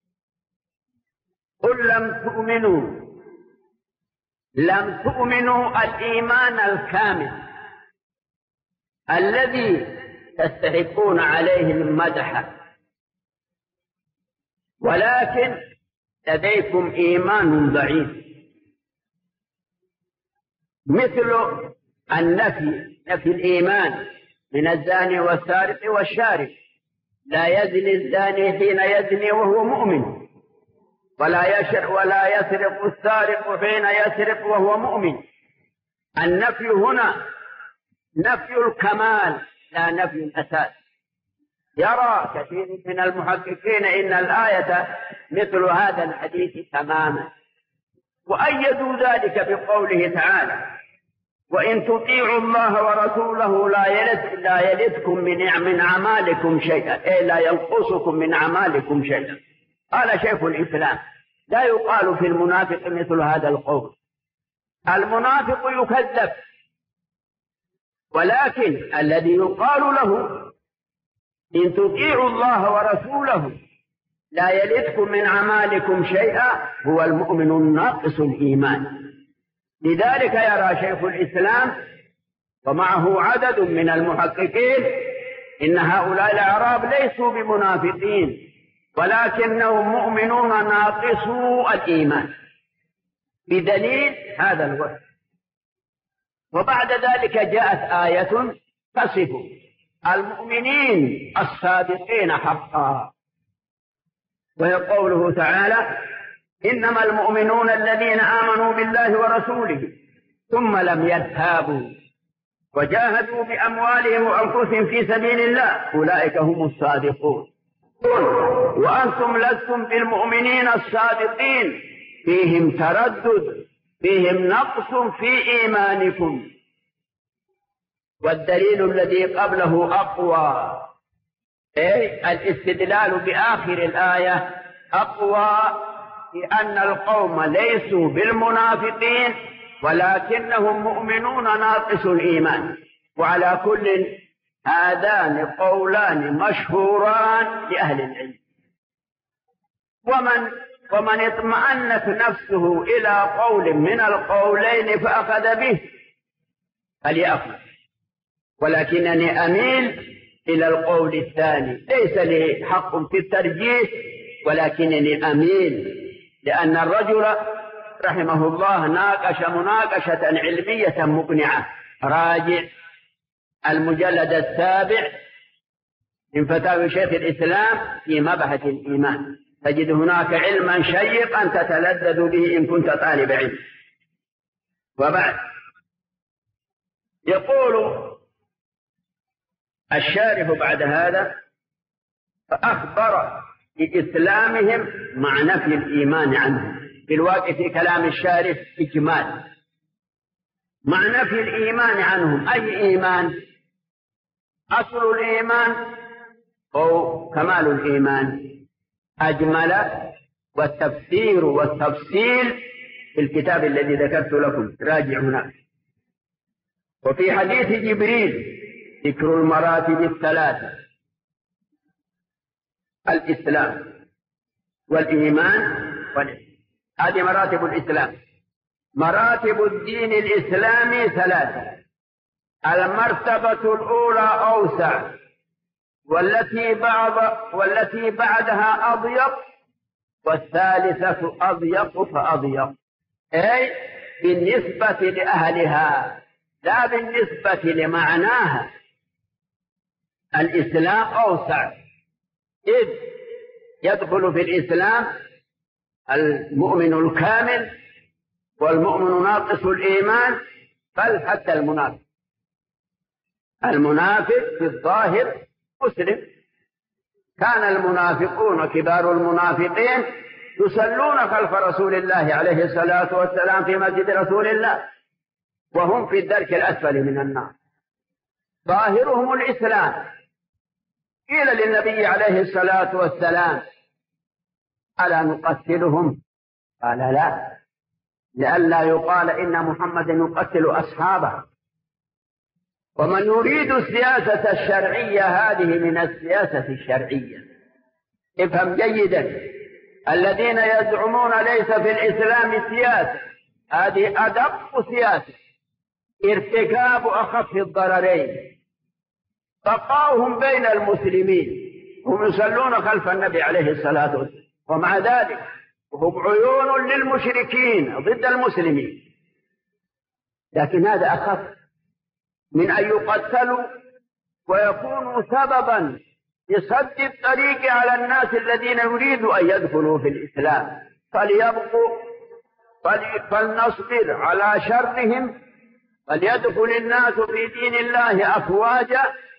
قل لم تؤمنوا، لم تؤمنوا الإيمان الكامل الذي تستحقون عليه المدح، ولكن لديكم إيمان ضعيف، مثل النفي، نفي الإيمان من الزاني والسارق والشارب. لا يزني الزاني حين يزني وهو مؤمن، ولا يشرق ولا يسرق السارق حين يسرق وهو مؤمن. النفي هنا نفي الكمال لا نفي الأساس. يرى كثير من المحققين إن الآية مثل هذا الحديث تماما، وأيدوا ذلك بقوله تعالى: وإن تطيعوا الله ورسوله لا يلد لا يلدكم من أعمالكم شيئا، أي لا ينقصكم من أعمالكم شيئا. قال شيخ الإسلام: لا يقال في المنافق مثل هذا القول. المنافق يكذب، ولكن الذي يقال له: إن تطيعوا الله ورسوله لا يلدكم من أعمالكم شيئا، هو المؤمن الناقص الإيمان. لذلك يرى شيخ الإسلام ومعه عدد من المحققين إن هؤلاء الأعراب ليسوا بمنافقين، ولكنهم مؤمنون ناقصو الإيمان، بدليل هذا الوصف. وبعد ذلك جاءت آية تصف المؤمنين الصادقين حقا، وهي قوله تعالى: إنما المؤمنون الذين آمنوا بالله ورسوله ثم لم يرتابوا وجاهدوا بأموالهم وأنفسهم في سبيل الله أولئك هم الصادقون. وأنتم لستم بالمؤمنين الصادقين فيهم تردد، فيهم نقص في إيمانكم. والدليل الذي قبله أقوى، أي الاستدلال بآخر الآية أقوى لأن القوم ليسوا بالمنافقين ولكنهم مؤمنون ناقص الإيمان. وعلى كل هذان قولان مشهوران لأهل العلم. ومن ومن اطمأنت نفسه إلى قول من القولين فأخذ به فليأخذ، ولكنني أميل إلى القول الثاني، ليس لي حق في الترجيح ولكنني أميل، لأن الرجل رحمه الله ناقش مناقشة علمية مقنعة. راجع المجلد السابع من فتاوى شيخ الإسلام في مبحث الإيمان، تجد هناك علما شيقا تتلذذ به إن كنت طالب علم. وبعد يقول الشارح بعد هذا: فأخبر بإسلامهم مع نفي الإيمان عنهم. في الواقع في كلام الشارح إجمال، مع نفي الإيمان عنهم. أي إيمان؟ أصل الإيمان أو كمال الإيمان؟ أجمل، والتفسير والتفصيل في الكتاب الذي ذكرت لكم، راجع هناك. وفي حديث جبريل ذكر المراتب الثلاثة: الإسلام والإيمان والإحسان. هذه مراتب الإسلام. مراتب الدين الإسلامي ثلاثة: المرتبة الأولى أوسع، والتي بعد والتي بعدها أضيق، والثالثة أضيق فأضيق، أي بالنسبة لأهلها لا بالنسبة لمعناها. الإسلام أوسع، إذ يدخل في الإسلام المؤمن الكامل والمؤمن ناقص الإيمان، بل حتى المنافق. المنافق في الظاهر مسلم. كان المنافقون كبار المنافقين يصلون خلف رسول الله عليه الصلاة والسلام في مسجد رسول الله، وهم في الدرك الأسفل من النار. ظاهرهم الإسلام. قيل للنبي عليه الصلاة والسلام: ألا نقتلهم؟ قال: لا، لئلا يقال إن محمدا يقتل أصحابه. ومن يريد السياسة الشرعية هذه من السياسة الشرعية. افهم جيدا: الذين يزعمون ليس في الإسلام سياسة، هذه أدق سياسة، ارتكاب أخف الضررين، بقاؤهم بين المسلمين. هم يصلون خلف النبي عليه الصلاة والسلام، ومع ذلك هم عيون للمشركين ضد المسلمين، لكن هذا أخف من أن يقتلوا ويكونوا سببا لصد الطريق على الناس الذين يريدوا أن يدخلوا في الإسلام. فليبقوا فلنصبر على شرهم، فليدخل الناس في دين الله أفواجا